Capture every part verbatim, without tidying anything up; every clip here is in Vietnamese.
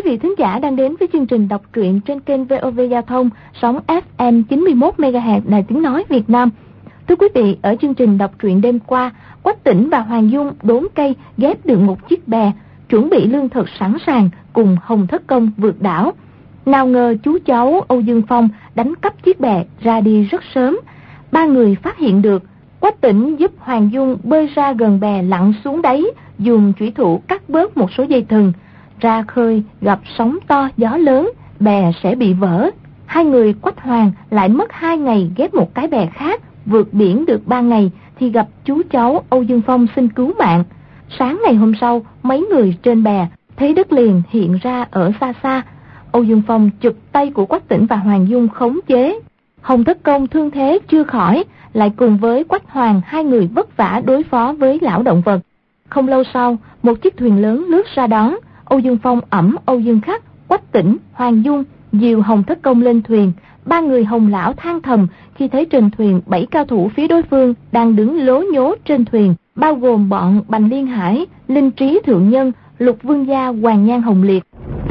Quý vị thính giả đang đến với chương trình đọc truyện trên kênh vê o vê Giao thông, sóng ép em chín mươi mốt mê ga héc Đài Tiếng Nói Việt Nam. Thưa quý vị, ở chương trình đọc truyện đêm qua, Quách Tĩnh và Hoàng Dung đốn cây ghép được một chiếc bè, chuẩn bị lương thực sẵn sàng cùng Hồng Thất Công vượt đảo. Nào ngờ chú cháu Âu Dương Phong đánh cắp chiếc bè ra đi rất sớm. Ba người phát hiện được. Quách Tĩnh giúp Hoàng Dung bơi ra gần bè lặn xuống đáy, dùng chủy thủ cắt bớt một số dây thừng. Ra khơi gặp sóng to gió lớn, bè sẽ bị vỡ. Hai người Quách Hoàng lại mất hai ngày ghép một cái bè khác. Vượt biển được ba ngày thì gặp chú cháu Âu Dương Phong xin cứu mạng. Sáng ngày hôm sau, mấy người trên bè thấy đất liền hiện ra ở xa xa. Âu Dương Phong chụp tay của Quách Tĩnh và Hoàng Dung khống chế. Hồng Thất Công thương thế chưa khỏi, lại cùng với Quách Hoàng hai người vất vả đối phó với lão động vật. Không lâu sau, một chiếc thuyền lớn lướt ra đón. Âu Dương Phong ẵm Âu Dương Khắc, Quách Tĩnh, Hoàng Dung dìu Hồng Thất Công lên thuyền. Ba người Hồng lão than thầm khi thấy trên thuyền bảy cao thủ phía đối phương đang đứng lố nhố trên thuyền, bao gồm bọn Bành Liên Hải, Linh Trí Thượng Nhân, Lục Vương Gia, Hoàng Nhan Hồng Liệt.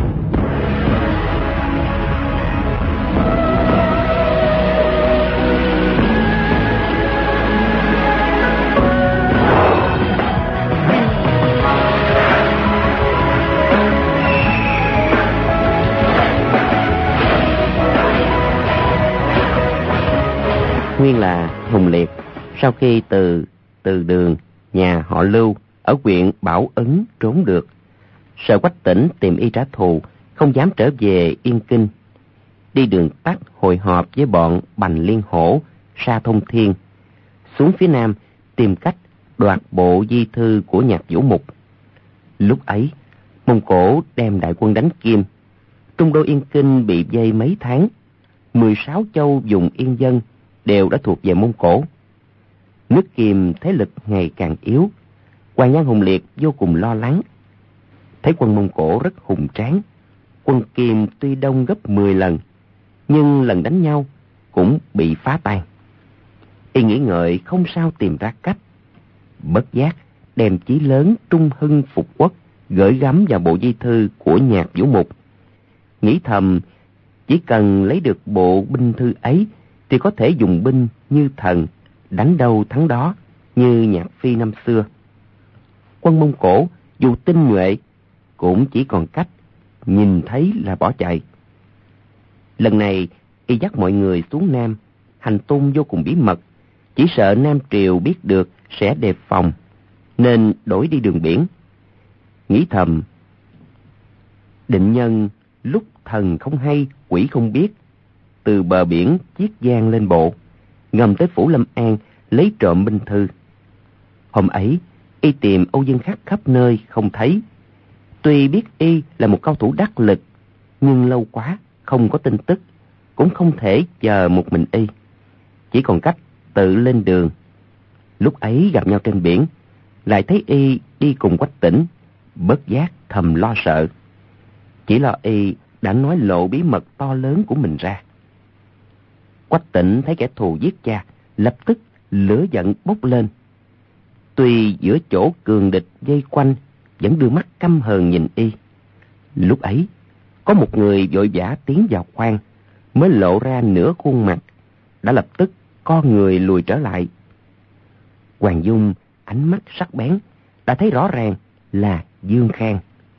Nguyên là Hùng Liệt, sau khi từ từ đường nhà họ Lưu ở huyện Bảo Ấn trốn được, sợ Quách Tĩnh tìm y trả thù, không dám trở về Yên Kinh, đi đường tắt hội họp với bọn Bành Liên Hổ, Sa Thông Thiên, xuống phía nam tìm cách đoạt bộ di thư của Nhạc Vũ Mục. Lúc ấy, Mông Cổ đem đại quân đánh Kim, trung đô Yên Kinh bị vây mấy tháng, mười sáu châu vùng yên dân đều đã thuộc về Mông Cổ. Nước Kim thế lực ngày càng yếu, Hoàng Nhan Hùng Liệt vô cùng lo lắng. Thấy quân Mông Cổ rất hùng tráng, quân Kim tuy đông gấp mười lần, nhưng lần đánh nhau cũng bị phá tan. Y nghĩ ngợi không sao tìm ra cách, bất giác đem chí lớn trung hưng phục quốc gửi gắm vào bộ di thư của Nhạc Vũ Mục. Nghĩ thầm chỉ cần lấy được bộ binh thư ấy thì có thể dùng binh như thần, đánh đâu thắng đó như Nhạc Phi năm xưa. Quân Mông Cổ dù tinh nhuệ cũng chỉ còn cách nhìn thấy là bỏ chạy. Lần này y dắt mọi người xuống Nam, hành tung vô cùng bí mật, chỉ sợ Nam Triều biết được sẽ đề phòng, nên đổi đi đường biển. Nghĩ thầm, định nhân lúc thần không hay quỷ không biết, từ bờ biển chiết giang lên bộ, ngầm tới phủ Lâm An lấy trộm binh thư. Hôm ấy y tìm Âu Dương Khắc khắp nơi không thấy. Tuy biết y là một cao thủ đắc lực, nhưng lâu quá không có tin tức, cũng không thể chờ một mình y, chỉ còn cách tự lên đường. Lúc ấy gặp nhau trên biển, lại thấy y đi cùng Quách Tĩnh, bất giác thầm lo sợ. Chỉ lo y đã nói lộ bí mật to lớn của mình ra. Quách Tĩnh thấy kẻ thù giết cha, lập tức lửa giận bốc lên. Tuy giữa chỗ cường địch vây quanh, vẫn đưa mắt căm hờn nhìn y. Lúc ấy có một người vội vã tiến vào khoang, mới lộ ra nửa khuôn mặt, đã lập tức co người lùi trở lại. Hoàng Dung ánh mắt sắc bén, đã thấy rõ ràng là Dương Khang.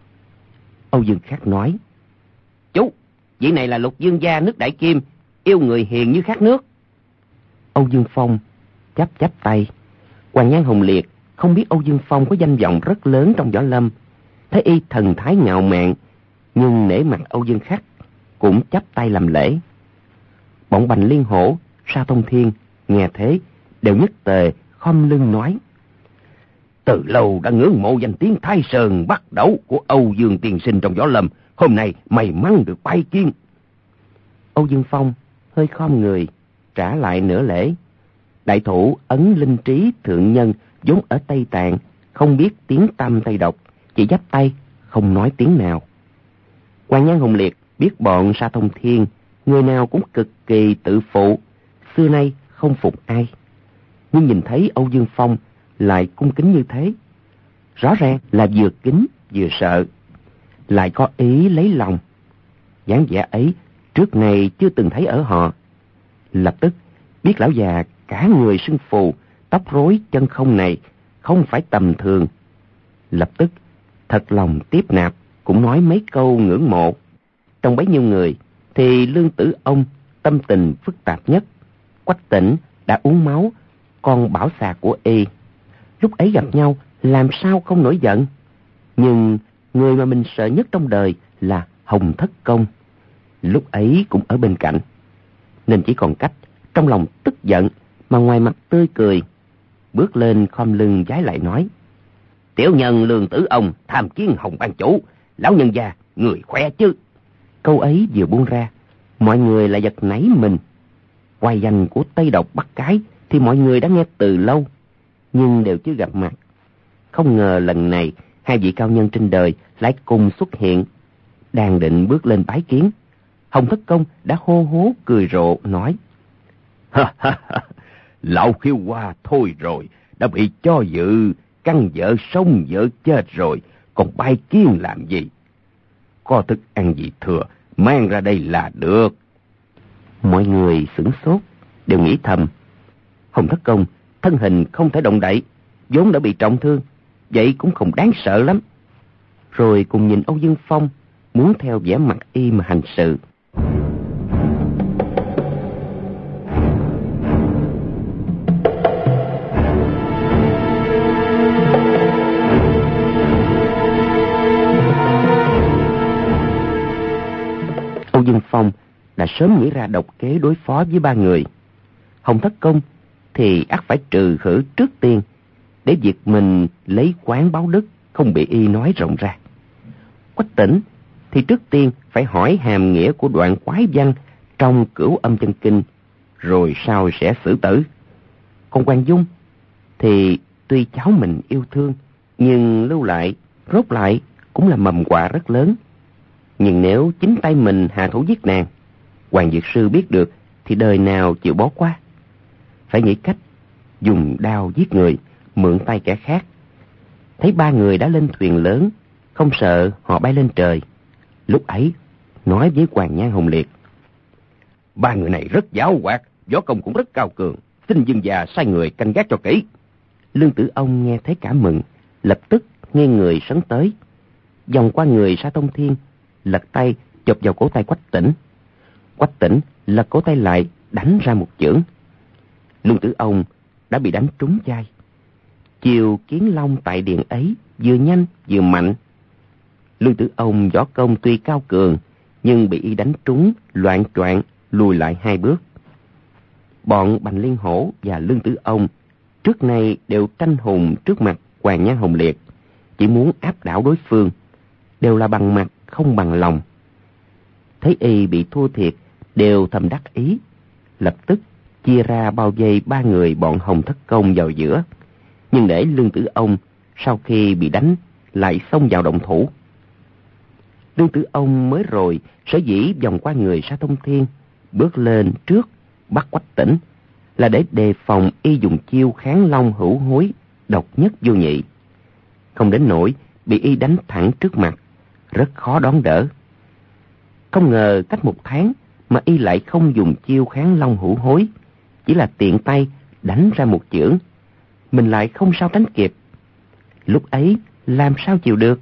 Âu Dương Khắc nói: "Chú, vị này là Lục Dương gia nước Đại Kim, yêu người hiền như khát nước." Âu Dương Phong chắp chắp tay. Hoàng Nhan Hồng Liệt không biết Âu Dương Phong có danh vọng rất lớn trong võ lâm, thấy y thần thái ngạo mạn, nhưng nể mặt Âu Dương Khắc, cũng chắp tay làm lễ. Bọn Bành Liên Hổ, Sa Thông Thiên nghe thế đều nhất tề khom lưng nói: "Từ lâu đã ngưỡng mộ danh tiếng Thái Sơn bắt đấu của Âu Dương tiên sinh trong võ lâm, hôm nay may mắn được bái kiến." Âu Dương Phong hơi khom người trả lại nửa lễ. Đại thủ Ấn Linh Trí Thượng Nhân vốn ở Tây Tạng, không biết tiếng tăm Tây độc, chỉ chắp tay không nói tiếng nào. Hoàng Nhan Hồng Liệt biết bọn Sa Thông Thiên người nào cũng cực kỳ tự phụ, xưa nay không phục ai, nhưng nhìn thấy Âu Dương Phong lại cung kính như thế, rõ ràng là vừa kính vừa sợ. lại có ý lấy lòng. Dáng vẻ ấy trước này chưa từng thấy ở họ. Lập tức biết lão già cả người sưng phù, tóc rối chân không này không phải tầm thường. Lập tức thật lòng tiếp nạp, cũng nói mấy câu ngưỡng mộ. Trong bấy nhiêu người thì Lương Tử Ông tâm tình phức tạp nhất. Quách Tỉnh đã uống máu con bảo xà của y. Lúc ấy gặp nhau làm sao không nổi giận. Nhưng người mà mình sợ nhất trong đời là Hồng Thất Công, lúc ấy cũng ở bên cạnh, nên chỉ còn cách trong lòng tức giận mà ngoài mặt tươi cười. Bước lên khom lưng vái lại nói: Tiểu nhân Lương Tử Ông tham kiến Hồng ban chủ. Lão nhân gia, người khỏe chứ? Câu ấy vừa buông ra, mọi người lại giật nảy mình. Oai danh của Tây Độc Bắc Cái thì mọi người đã nghe từ lâu, nhưng đều chưa gặp mặt. Không ngờ lần này hai vị cao nhân trên đời lại cùng xuất hiện. Đang định bước lên bái kiến, Hồng Thất Công đã hô hố cười rộ nói: Ha ha ha, lão khiêu hoa thôi rồi, đã bị cho dự căn vợ sống vợ chết rồi, còn bái kiến làm gì? Có thức ăn gì thừa mang ra đây là được. Mọi người sửng sốt, đều nghĩ thầm: Hồng Thất Công thân hình không thể động đậy, vốn đã bị trọng thương, vậy cũng không đáng sợ lắm. Rồi cùng nhìn Âu Dương Phong, muốn theo vẻ mặt y mà hành sự. Âu Dương Phong đã sớm nghĩ ra độc kế đối phó với ba người. Hồng Thất Công thì ắt phải trừ khử trước tiên, để việc mình lấy quán báo đức không bị y nói rộng ra. Quách Tỉnh thì trước tiên phải hỏi hàm nghĩa của đoạn quái văn trong Cửu Âm Chân Kinh, rồi sau sẽ xử tử. Còn Hoàng Dung thì tuy cháu mình yêu thương, nhưng lưu lại rốt lại cũng là mầm họa rất lớn. Nhưng nếu chính tay mình hạ thủ giết nàng, Hoàng Dược Sư biết được thì đời nào chịu bó qua. Phải nghĩ cách dùng đao giết người, mượn tay kẻ khác. Thấy ba người đã lên thuyền lớn, không sợ họ bay lên trời. Lúc ấy nói với Hoàng Nhan Hồng Liệt: Ba người này rất giáo hoạt, võ công cũng rất cao cường, xin Dương già sai người canh gác cho kỹ. Lương Tử Ông nghe thấy cả mừng, lập tức nghiêng người sấn tới, vòng qua người Sa Tông Thiên, lật tay chụp vào cổ tay Quách Tỉnh. Quách Tỉnh lật cổ tay lại, đánh ra một chưởng. Lương Tử Ông đã bị đánh trúng vai. Chiều Kiến Long tại điện ấy vừa nhanh vừa mạnh. Lương Tử Ông võ công tuy cao cường, nhưng bị y đánh trúng, loạng choạng lùi lại hai bước. Bọn Bành Liên Hổ và Lương Tử Ông trước nay đều tranh hùng trước mặt Hoàng Nhan Hồng Liệt, chỉ muốn áp đảo đối phương, đều là bằng mặt không bằng lòng. Thấy y bị thua thiệt, đều thầm đắc ý, lập tức chia ra bao vây ba người bọn Hồng Thất Công vào giữa. Nhưng để Lương Tử Ông sau khi bị đánh lại xông vào động thủ. Lương Tử Ông mới rồi sở dĩ vòng qua người Sa Tông Thiên, bước lên trước bắt Quách Tỉnh, là để đề phòng y dùng chiêu kháng long hữu hối độc nhất vô nhị. Không đến nỗi bị y đánh thẳng trước mặt, rất khó đón đỡ. Không ngờ cách một tháng mà y lại không dùng chiêu kháng long hữu hối, chỉ là tiện tay đánh ra một chưởng, mình lại không sao tránh kịp. Lúc ấy làm sao chịu được?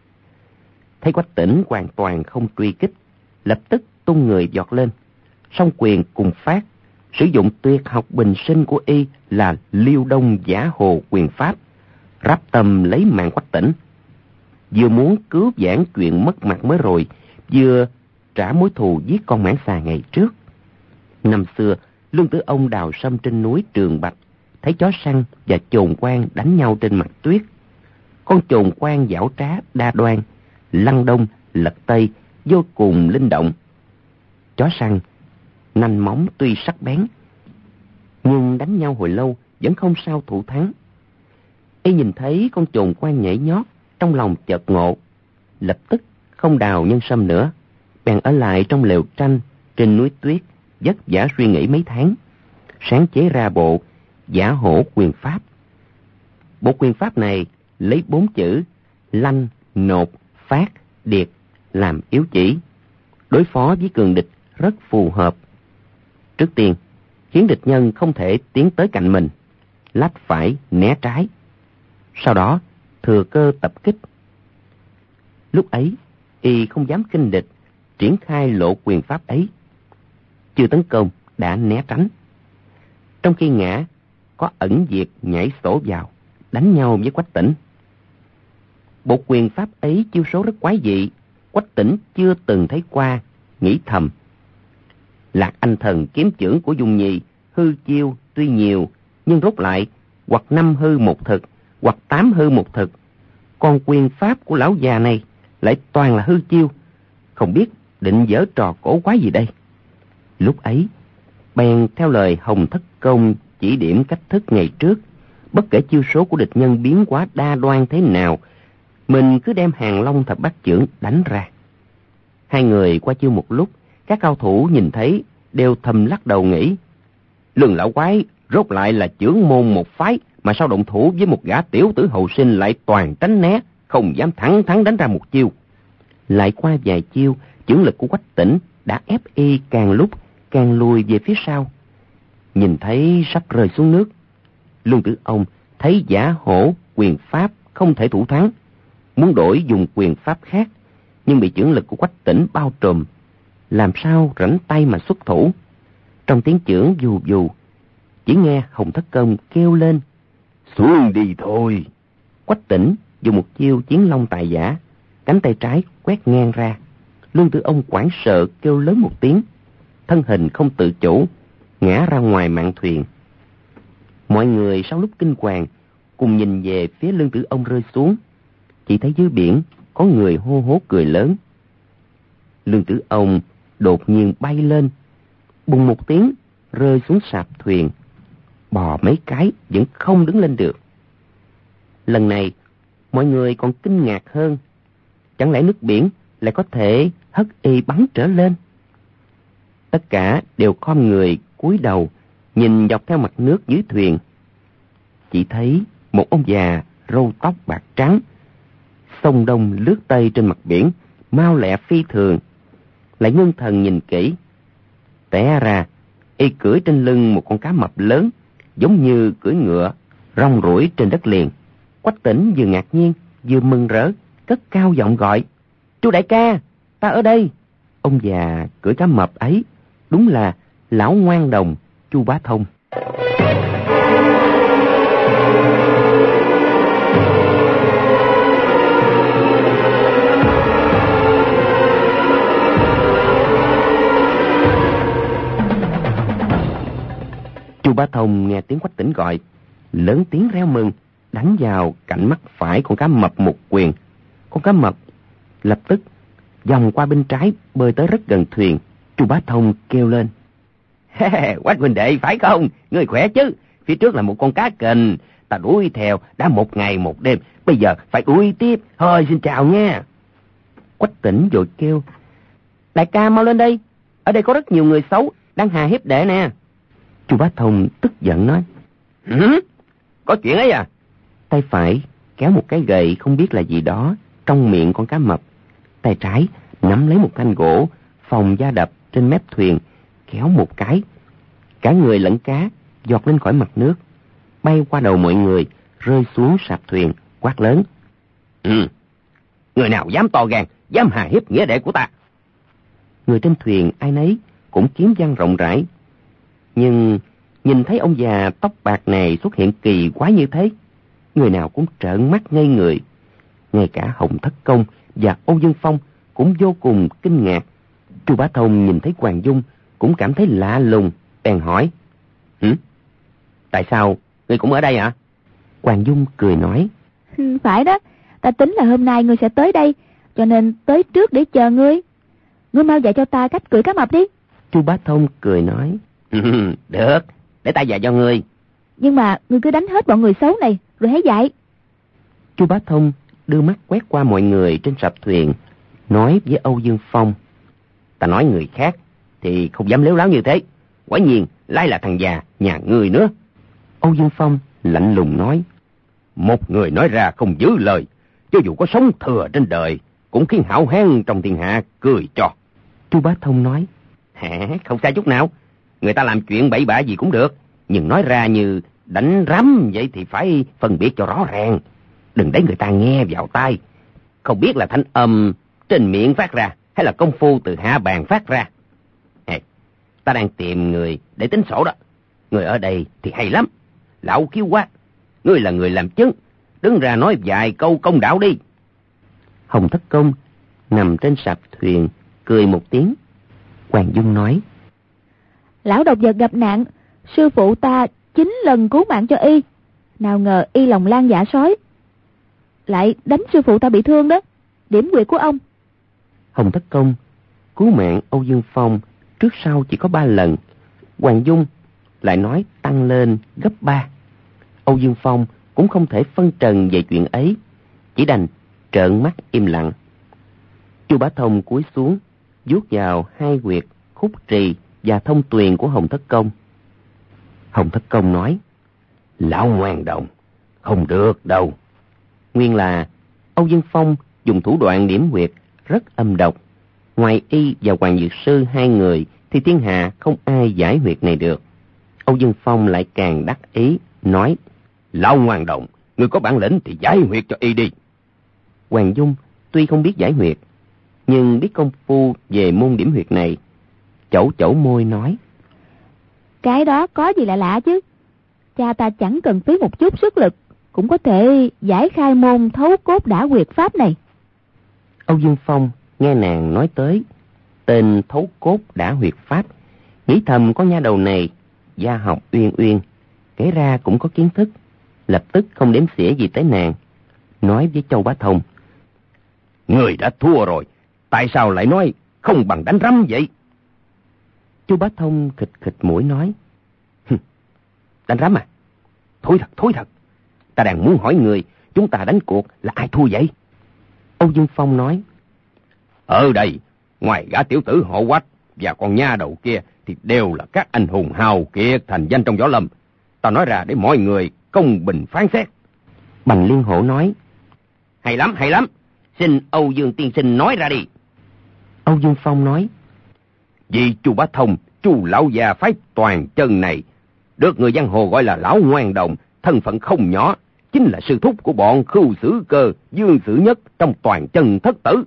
Thấy Quách Tỉnh hoàn toàn không truy kích, lập tức tung người vọt lên, song quyền cùng phát, sử dụng tuyệt học bình sinh của y là Liêu Đông Giả Hồ quyền pháp, ráp tâm lấy mạng Quách Tỉnh. Vừa muốn cứu vãn chuyện mất mặt mới rồi, vừa trả mối thù giết con mãng xà ngày trước. Năm xưa Lương Tử Ông đào sâm trên núi Trường Bạch, thấy chó săn và chồn quan đánh nhau trên mặt tuyết. Con chồn quan giảo trá đa đoan, lăn đông lật tây, vô cùng linh động. Chó săn nanh móng tuy sắc bén, nhưng đánh nhau hồi lâu vẫn không sao thủ thắng. Y nhìn thấy con chồn quan nhảy nhót, trong lòng chợt ngộ, lập tức không đào nhân sâm nữa, bèn ở lại trong lều tranh trên núi tuyết, vất vả suy nghĩ mấy tháng, sáng chế ra bộ Giả Hổ quyền pháp. Bộ quyền pháp này lấy bốn chữ lanh, nột, phát, điệt làm yếu chỉ. Đối phó với cường địch rất phù hợp. Trước tiên, khiến địch nhân không thể tiến tới cạnh mình, lách phải né trái. Sau đó, thừa cơ tập kích. Lúc ấy, y không dám khinh địch, triển khai lộ quyền pháp ấy. Chưa tấn công, đã né tránh. Trong khi ngã, có ẩn diệt nhảy sổ vào, đánh nhau với Quách Tĩnh. Bộ quyền pháp ấy chiêu số rất quái dị, Quách Tĩnh chưa từng thấy qua, nghĩ thầm. Lạc Anh Thần kiếm chưởng của Dung Nhi, hư chiêu tuy nhiều, nhưng rốt lại hoặc năm hư một thực, hoặc tám hư một thực. Còn quyền pháp của lão già này lại toàn là hư chiêu, không biết định giở trò cổ quái gì đây. Lúc ấy, bèn theo lời Hồng Thất Công chỉ điểm cách thức ngày trước, bất kể chiêu số của địch nhân biến hóa đa đoan thế nào, mình cứ đem Hàng Long Thập Bát Chưởng đánh ra. Hai người qua chiêu một lúc, các cao thủ nhìn thấy đều thầm lắc đầu nghĩ, Lương lão quái rốt lại là chưởng môn một phái, mà sao động thủ với một gã tiểu tử hậu sinh lại toàn tránh né, không dám thẳng thắn đánh ra một chiêu. Lại qua vài chiêu, chưởng lực của Quách Tĩnh đã ép y càng lúc càng lùi về phía sau. Nhìn thấy sắp rơi xuống nước, Lương Tử Ông thấy giả hổ quyền pháp không thể thủ thắng, muốn đổi dùng quyền pháp khác, nhưng bị chưởng lực của Quách Tĩnh bao trùm, làm sao rảnh tay mà xuất thủ. Trong tiếng chưởng dù dù, chỉ nghe Hồng Thất Công kêu lên, xuống đi thôi. Quách Tĩnh dùng một chiêu Chiến Long Tài Giả, cánh tay trái quét ngang ra. Lương Tử Ông hoảng sợ kêu lớn một tiếng, thân hình không tự chủ, ngã ra ngoài mạn thuyền. Mọi người sau lúc kinh hoàng cùng nhìn về phía Lương Tử Ông rơi xuống, chỉ thấy dưới biển có người hô hố cười lớn. Lương Tử Ông đột nhiên bay lên, bùng một tiếng rơi xuống sạp thuyền, bò mấy cái vẫn không đứng lên được. Lần này mọi người còn kinh ngạc hơn, chẳng lẽ nước biển lại có thể hất y bắn trở lên? Tất cả đều khom người cúi đầu nhìn dọc theo mặt nước dưới thuyền. Chỉ thấy một ông già râu tóc bạc trắng xông đông lướt tây trên mặt biển, mau lẹ phi thường. Lại ngưng thần nhìn kỹ, té ra y cưỡi trên lưng một con cá mập lớn, giống như cưỡi ngựa rong ruổi trên đất liền. Quách Tĩnh vừa ngạc nhiên vừa mừng rỡ, cất cao giọng gọi, chú đại ca, ta ở đây. Ông già cưỡi cá mập ấy đúng là lão ngoan đồng Chu Bá Thông. Chu Bá Thông nghe tiếng Quách Tĩnh gọi, lớn tiếng reo mừng, đánh vào cạnh mắt phải con cá mập một quyền. Con cá mập lập tức vòng qua bên trái, bơi tới rất gần thuyền. Chu Bá Thông kêu lên, Quách huynh đệ phải không? Ngươi khỏe chứ? Phía trước là một con cá kình, ta đuổi theo đã một ngày một đêm, bây giờ phải đuổi tiếp. Thôi xin chào nha. Quách Tĩnh vội kêu, đại ca mau lên đây, ở đây có rất nhiều người xấu đang hà hiếp đệ nè. Chu Bá Thông tức giận nói, Hử? Có chuyện ấy à? Tay phải kéo một cái gậy không biết là gì đó trong miệng con cá mập, tay trái nắm lấy một thanh gỗ phòng da đập trên mép thuyền, kéo một cái, cả người lẫn cá giọt lên khỏi mặt nước, bay qua đầu mọi người, rơi xuống sạp thuyền, quát lớn, Ừ, người nào dám to gan, dám hà hiếp nghĩa đệ của ta? Người trên thuyền ai nấy cũng kiếm văn rộng rãi, nhưng nhìn thấy ông già tóc bạc này xuất hiện kỳ quái như thế, người nào cũng trợn mắt ngây người. Ngay cả Hồng Thất Công và Âu Dương Phong cũng vô cùng kinh ngạc. Chu Bá Thông nhìn thấy Hoàng Dung cũng cảm thấy lạ lùng, bèn hỏi, Hử? Tại sao ngươi cũng ở đây ạ? À? Hoàng Dung cười nói, Phải đó, ta tính là hôm nay ngươi sẽ tới đây, cho nên tới trước để chờ ngươi. Ngươi mau dạy cho ta cách cưỡi cá mập đi. Chu Bá Thông cười nói, Được, để ta dạy cho ngươi. Nhưng mà ngươi cứ đánh hết bọn người xấu này rồi hãy dạy. Chu Bá Thông đưa mắt quét qua mọi người trên sạp thuyền, nói với Âu Dương Phong, Ta nói người khác thì không dám lếu láo như thế, quả nhiên lại là thằng già nhà ngươi nữa. Âu Dương Phong lạnh lùng nói, Một người nói ra không giữ lời, cho dù có sống thừa trên đời cũng khiến hảo hán trong thiên hạ cười cho. Chu Bá Thông nói, Hả, không sai chút nào. Người ta làm chuyện bậy bạ gì cũng được, nhưng nói ra như đánh rắm vậy thì phải phân biệt cho rõ ràng. Đừng để người ta nghe vào tai, không biết là thanh âm trên miệng phát ra hay là công phu từ hạ bàn phát ra. Hey, ta đang tìm người để tính sổ đó. Người ở đây thì hay lắm, lão khiếu quá. Ngươi là người làm chứng, đứng ra nói vài câu công đạo đi. Hồng Thất Công nằm trên sạp thuyền cười một tiếng. Hoàng Dung nói, lão độc vật gặp nạn, sư phụ ta chín lần cứu mạng cho y, nào ngờ y lòng lan dạ sói, lại đánh sư phụ ta bị thương đó. Điểm quyệt của ông. Hồng Thất Công cứu mạng Âu Dương Phong trước sau chỉ có ba lần, Hoàng Dung lại nói tăng lên gấp ba. Âu Dương Phong cũng không thể phân trần về chuyện ấy, chỉ đành trợn mắt im lặng. Chu Bá Thông cúi xuống vuốt vào hai huyệt khúc trì và thông tuyền của Hồng Thất Công. Hồng Thất Công nói, lão ngoan đồng, không được đâu. Nguyên là Âu Dương Phong dùng thủ đoạn điểm huyệt rất âm độc. Ngoài y và Hoàng Dược Sư hai người thì thiên hạ không ai giải huyệt này được. Âu Dương Phong lại càng đắc ý, nói, lão ngoan đồng, người có bản lĩnh thì giải huyệt cho y đi. Hoàng Dung tuy không biết giải huyệt, nhưng biết công phu về môn điểm huyệt này, chẩu chẩu môi nói, cái đó có gì lạ lạ chứ. Cha ta chẳng cần phí một chút sức lực cũng có thể giải khai môn thấu cốt đả huyệt pháp này. Âu Dương Phong nghe nàng nói tới tên thấu cốt đả huyệt pháp, nghĩ thầm có nha đầu này gia học uyên uyên, kể ra cũng có kiến thức, lập tức không đếm xỉa gì tới nàng, nói với Châu Bá Thông, người đã thua rồi, tại sao lại nói không bằng đánh rắm vậy? Chu Bá Thông khịt khịt mũi nói, đánh rắm à? Thối thật, thối thật. Ta đang muốn hỏi người, chúng ta đánh cuộc là ai thua vậy? Âu Dương Phong nói, ở đây, ngoài gã tiểu tử họ Quách và con nha đầu kia thì đều là các anh hùng hào kiệt thành danh trong võ lâm. Ta nói ra để mọi người công bình phán xét. Bành Liên Hổ nói, hay lắm, hay lắm. Xin Âu Dương tiên sinh nói ra đi. Âu Dương Phong nói, vì Chu Bá Thông, Chu lão già phái Toàn Chân này, được người giang hồ gọi là lão ngoan đồng, thân phận không nhỏ, chính là sư thúc của bọn Khưu Sử Cơ, Dương Sử Nhất trong Toàn Chân thất tử.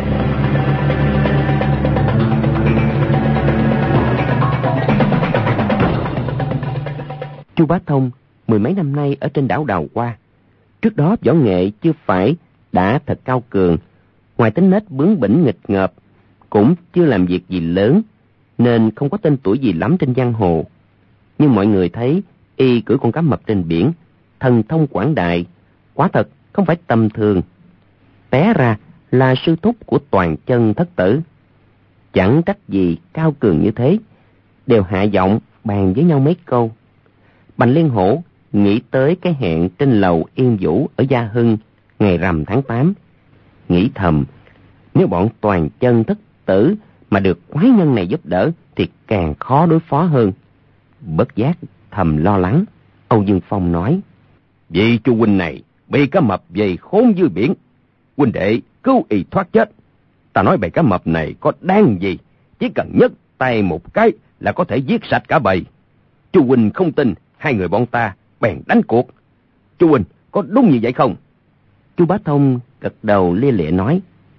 Chu Bá Thông mười mấy năm nay ở trên đảo Đào Hoa, trước đó võ nghệ chưa phải đã thật cao cường, ngoài tính nết bướng bỉnh nghịch ngợp, cũng chưa làm việc gì lớn, nên không có tên tuổi gì lắm trên giang hồ. Nhưng mọi người thấy y cưỡi con cá mập trên biển, thần thông quảng đại, quả thật không phải tầm thường. Té ra là sư thúc của Toàn Chân thất tử. Chẳng trách gì cao cường như thế, đều hạ giọng bàn với nhau mấy câu. Bành Liên Hổ nghĩ tới cái hẹn trên lầu Yên Vũ ở Gia Hưng ngày rằm tháng tám, nghĩ thầm, nếu bọn Toàn Chân thất tử mà được quái nhân này giúp đỡ thì càng khó đối phó hơn. Bất giác thầm lo lắng. Âu Dương Phong nói, vì chu huynh này bị cá mập dày khốn dưới biển, huynh đệ cứu y thoát chết. Ta nói bầy cá mập này có đáng gì, chỉ cần nhấc tay một cái là có thể giết sạch cả bầy. Chu huynh không tin, hai người bọn ta bèn đánh cuộc. Chu huynh có đúng như vậy không? Chu Bá Thông gật đầu lia lịa nói,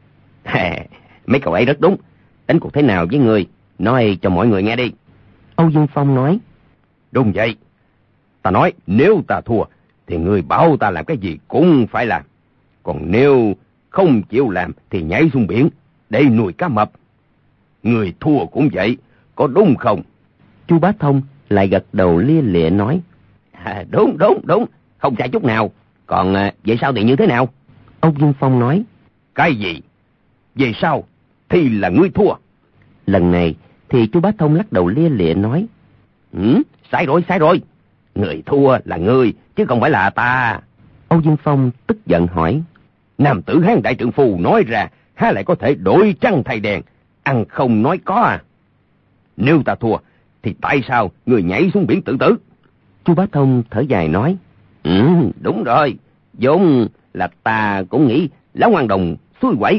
Hà, mấy cậu ấy rất đúng. Đánh cuộc thế nào với người, nói cho mọi người nghe đi. Âu Dương Phong nói, đúng vậy. Ta nói nếu ta thua thì người bảo ta làm cái gì cũng phải làm, còn nếu không chịu làm thì nhảy xuống biển để nuôi cá mập. Người thua cũng vậy, có đúng không? Chu Bá Thông lại gật đầu lia lịa nói, à, đúng đúng đúng, không sai chút nào. Còn à, vậy sao thì như thế nào? Âu Dương Phong nói, cái gì? Về sau thì là ngươi thua. Lần này thì Chu Bá Thông lắc đầu lia lịa nói, ừ, sai rồi, sai rồi. Người thua là ngươi, chứ không phải là ta. Âu Dương Phong tức giận hỏi, nam tử Hán đại trượng phu nói ra, há lại có thể đổi trăng thay đèn, ăn không nói có à? Nếu ta thua, thì tại sao người nhảy xuống biển tự tử? Chu Bá Thông thở dài nói, ừ, đúng rồi, vốn là ta cũng nghĩ lão ngoan đồng xui quẩy,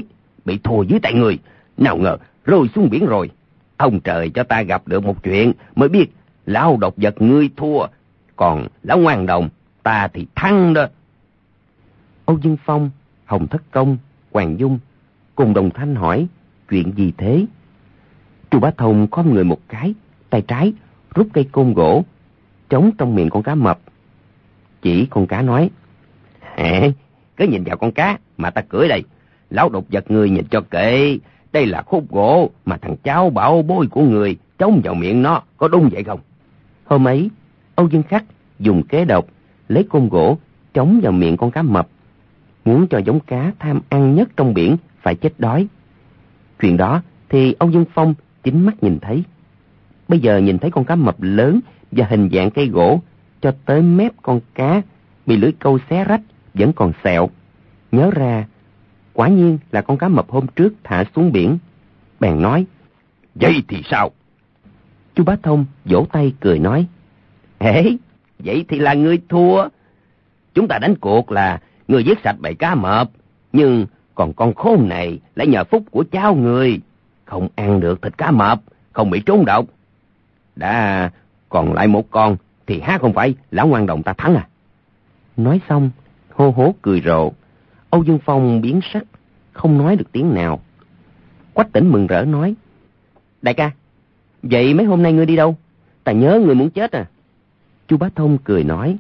bị thua dưới tay người. Nào ngờ rơi xuống biển rồi. Ông trời cho ta gặp được một chuyện mới biết lão độc vật ngươi thua, còn lão ngoan đồng ta thì thắng đó. Âu Dương Phong, Hồng Thất Công, Hoàng Dung cùng đồng thanh hỏi chuyện gì thế. Chu Bá Thông khom người một cái, tay trái rút cây côn gỗ chống trong miệng con cá mập, chỉ con cá nói: Hả? Cứ nhìn vào con cá mà ta cưỡi đây. Lão độc vật người nhìn cho kỹ, đây là khúc gỗ mà thằng cháu bảo bối của người chống vào miệng nó, có đúng vậy không? Hôm ấy, Âu Dương Khắc dùng kế độc lấy côn gỗ chống vào miệng con cá mập, muốn cho giống cá tham ăn nhất trong biển phải chết đói. Chuyện đó thì Âu Dương Phong chính mắt nhìn thấy. Bây giờ nhìn thấy con cá mập lớn và hình dạng cây gỗ cho tới mép con cá bị lưỡi câu xé rách vẫn còn sẹo, nhớ ra quả nhiên là con cá mập hôm trước thả xuống biển, bèn nói: Vậy thì sao? Chu Bá Thông vỗ tay cười nói: Hễ, vậy thì là ngươi thua. Chúng ta đánh cuộc là ngươi giết sạch bầy cá mập, nhưng còn con khốn này lại nhờ phúc của cháu người, không ăn được thịt cá mập, không bị trúng độc. Đã còn lại một con thì há không phải lão ngoan đồng ta thắng à? Nói xong hô hố cười rộ. Âu Dương Phong biến sắc, không nói được tiếng nào. Quách Tĩnh mừng rỡ nói: Đại ca, vậy mấy hôm nay ngươi đi đâu? Ta nhớ ngươi muốn chết à? Chu Bá Thông cười nói: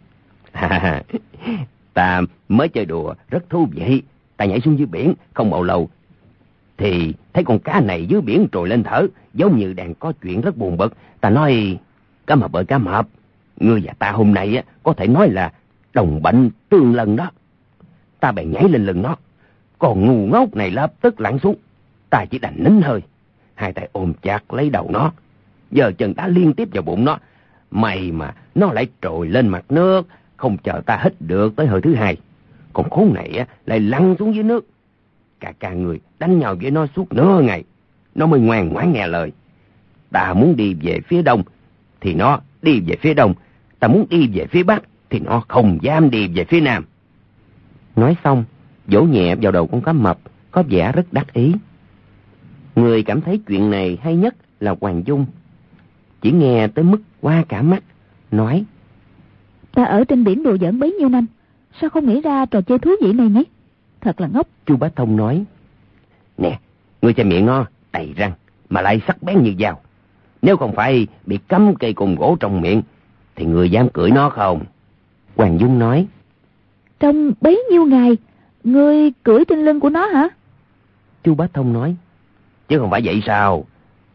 Ta mới chơi đùa rất thú vị. Ta nhảy xuống dưới biển không bao lâu thì thấy con cá này dưới biển trồi lên thở, giống như đang có chuyện rất buồn bực. Ta nói: Cá mập ơi cá mập, ngươi và ta hôm nay á có thể nói là đồng bệnh tương lần đó. Ta bèn nhảy lên lưng nó, còn ngu ngốc này lập tức lặn xuống. Ta chỉ đành nín hơi, hai tay ôm chặt lấy đầu nó, giờ chân đá liên tiếp vào bụng nó. May mà nó lại trồi lên mặt nước, không chờ ta hít được tới hơi thứ hai. Còn khốn này á lại lăn xuống dưới nước. Cả cả người đánh nhau với nó suốt nửa ngày, nó mới ngoan ngoãn nghe lời. Ta muốn đi về phía đông thì nó đi về phía đông, ta muốn đi về phía bắc thì nó không dám đi về phía nam. Nói xong vỗ nhẹ vào đầu con cá mập, có vẻ rất đắc ý. Người cảm thấy chuyện này hay nhất là Hoàng Dung, chỉ nghe tới mức qua cả mắt, nói: Ta ở trên biển đùa giỡn bấy nhiêu năm, sao không nghĩ ra trò chơi thú vị này nhé? Thật là ngốc. Chu Bá Thông nói: Nè, ngươi xem miệng nó đầy răng mà lại sắc bén như dao. Nếu không phải bị cắm cây côn gỗ trong miệng thì ngươi dám cưỡi nó không? Hoàng Dung nói: Trong bấy nhiêu ngày, ngươi cưỡi trên lưng của nó hả? Chu Bá Thông nói: Chứ không phải vậy sao?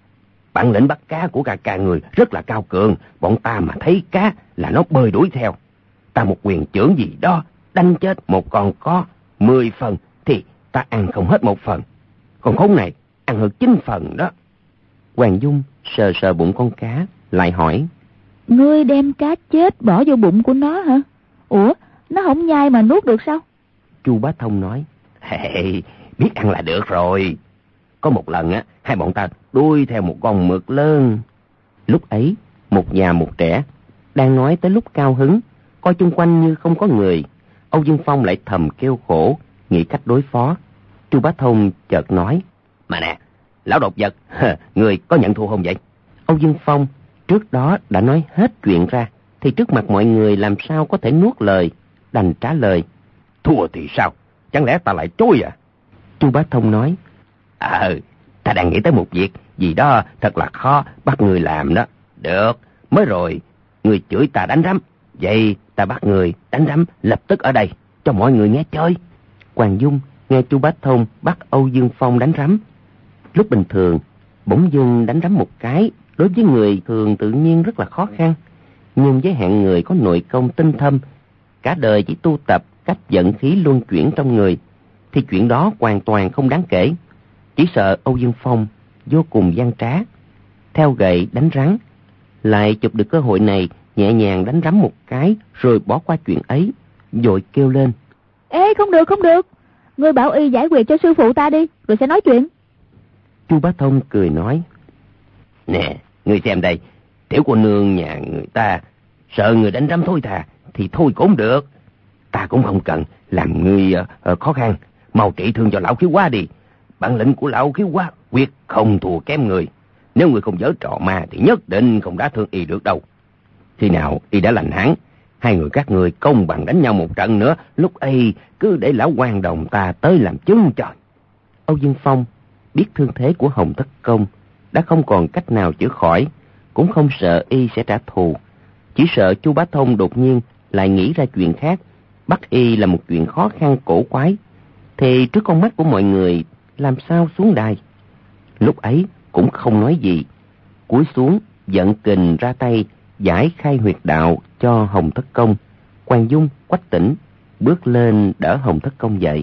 Bản lĩnh bắt cá của cả cả người rất là cao cường. Bọn ta mà thấy cá là nó bơi đuổi theo. Ta một quyền chưởng gì đó đánh chết một con có mười phần thì ta ăn không hết một phần. Con khốn này ăn hơn chín phần đó. Hoàng Dung sờ sờ bụng con cá, lại hỏi: Ngươi đem cá chết bỏ vô bụng của nó hả? Ủa, nó không nhai mà nuốt được sao? Chu Bá Thông nói: Hey, biết ăn là được rồi. Có một lần á, hai bọn ta đuôi theo một con mực lớn. Lúc ấy, một già một trẻ đang nói tới lúc cao hứng, coi chung quanh như không có người. Âu Dương Phong lại thầm kêu khổ, nghĩ cách đối phó. Chu Bá Thông chợt nói: Mà nè, lão độc vật, người có nhận thua không vậy? Âu Dương Phong trước đó đã nói hết chuyện ra, thì trước mặt mọi người làm sao có thể nuốt lời, đành trả lời: Thua thì sao? Chẳng lẽ ta lại chối à? Chu Bá Thông nói: Ờ, ta đang nghĩ tới một việc gì đó thật là khó bắt người làm đó. Được, mới rồi người chửi ta đánh rắm, vậy ta bắt người đánh rắm lập tức ở đây cho mọi người nghe chơi. Hoàng Dung nghe Chu Bá Thông bắt Âu Dương Phong đánh rắm. Lúc bình thường bỗng dưng đánh rắm một cái đối với người thường tự nhiên rất là khó khăn, nhưng với hạng người có nội công tinh thâm, cả đời chỉ tu tập cách vận khí luân chuyển trong người, thì chuyện đó hoàn toàn không đáng kể. Chỉ sợ Âu Dương Phong vô cùng gian trá, theo gậy đánh rắn, lại chụp được cơ hội này, nhẹ nhàng đánh rắm một cái rồi bỏ qua chuyện ấy, vội kêu lên: Ê, không được, không được, ngươi bảo y giải quyết cho sư phụ ta đi, rồi sẽ nói chuyện. Chu Bá Thông cười nói: Nè, ngươi xem đây, tiểu cô nương nhà người ta sợ người đánh rắm thôi thà thì thôi cũng được. Ta cũng không cần làm ngươi uh, khó khăn, mau trị thương cho lão khiếu quá đi. Bản lĩnh của lão khiếu quá, quyết không thua kém người. Nếu người không giở trò ma thì nhất định không đả thương y được đâu. Khi nào y đã lành hẳn, hai người các người công bằng đánh nhau một trận nữa, lúc ấy cứ để lão quan đồng ta tới làm chứng cho. Âu Dương Phong biết thương thế của Hồng Thất Công đã không còn cách nào chữa khỏi, cũng không sợ y sẽ trả thù, chỉ sợ Chu Bá Thông đột nhiên lại nghĩ ra chuyện khác, bắt y là một chuyện khó khăn cổ quái, thì trước con mắt của mọi người làm sao xuống đài. Lúc ấy cũng không nói gì, cúi xuống vận kình ra tay giải khai huyệt đạo cho Hồng Thất Công. Quang Dung, Quách Tĩnh bước lên đỡ Hồng Thất Công dậy.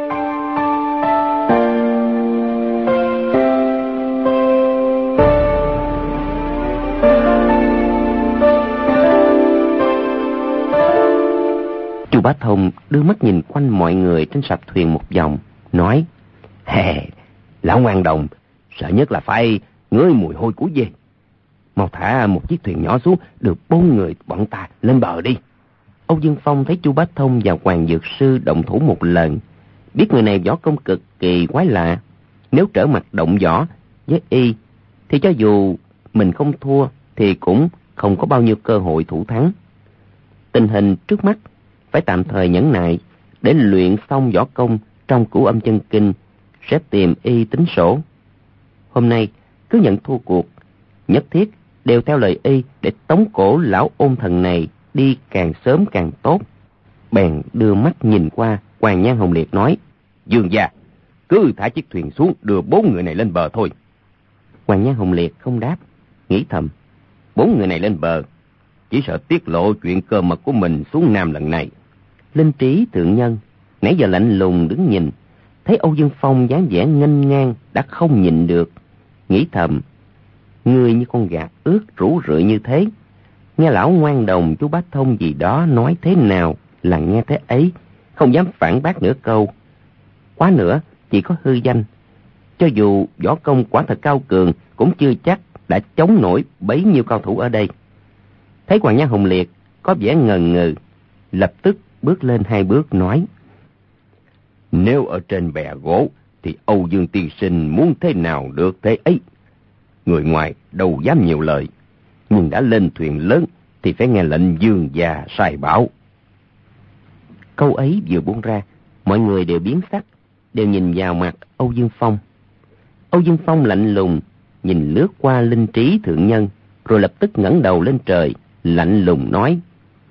Chu Bá Thông đưa mắt nhìn quanh mọi người trên sạp thuyền một vòng, nói: Hè, lão ngoan đồng, sợ nhất là phải ngửi mùi hôi của dê. Mau thả một chiếc thuyền nhỏ xuống, được bốn người bọn ta lên bờ đi. Âu Dương Phong thấy Chu Bá Thông và Hoàng Dược Sư động thủ một lần, biết người này võ công cực kỳ quái lạ. Nếu trở mặt động võ với y, thì cho dù mình không thua, thì cũng không có bao nhiêu cơ hội thủ thắng. Tình hình trước mắt phải tạm thời nhẫn nại, để luyện xong võ công trong Cửu Âm Chân Kinh, sẽ tìm y tính sổ. Hôm nay cứ nhận thua cuộc, nhất thiết đều theo lời y để tống cổ lão ôn thần này đi càng sớm càng tốt. Bèn đưa mắt nhìn qua, Hoàng Nhan Hồng Liệt nói: Dương gia, cứ thả chiếc thuyền xuống, đưa bốn người này lên bờ thôi. Hoàng Nhan Hồng Liệt không đáp, nghĩ thầm: bốn người này lên bờ, chỉ sợ tiết lộ chuyện cơ mật của mình xuống Nam lần này. Linh Trí thượng nhân nãy giờ lạnh lùng đứng nhìn, thấy Âu Dương Phong dáng vẻ nghênh ngang đã không nhịn được, nghĩ thầm: người như con gà ướt rủ rượi như thế, nghe lão ngoan đồng Chu Bá Thông gì đó nói thế nào là nghe thế ấy, không dám phản bác nửa câu. Quá nữa chỉ có hư danh, cho dù võ công quả thật cao cường cũng chưa chắc đã chống nổi bấy nhiêu cao thủ ở đây. Thấy Hoàng Nhan Hồng Liệt có vẻ ngần ngừ, lập tức bước lên hai bước nói: Nếu ở trên bè gỗ thì Âu Dương tiên sinh muốn thế nào được thế ấy. Người ngoài đâu dám nhiều lời, nhưng đã lên thuyền lớn thì phải nghe lệnh Dương gia sai bảo. Câu ấy vừa buông ra, mọi người đều biến sắc, đều nhìn vào mặt Âu Dương Phong. Âu Dương Phong lạnh lùng nhìn lướt qua Linh Trí thượng nhân, rồi lập tức ngẩng đầu lên trời, lạnh lùng nói: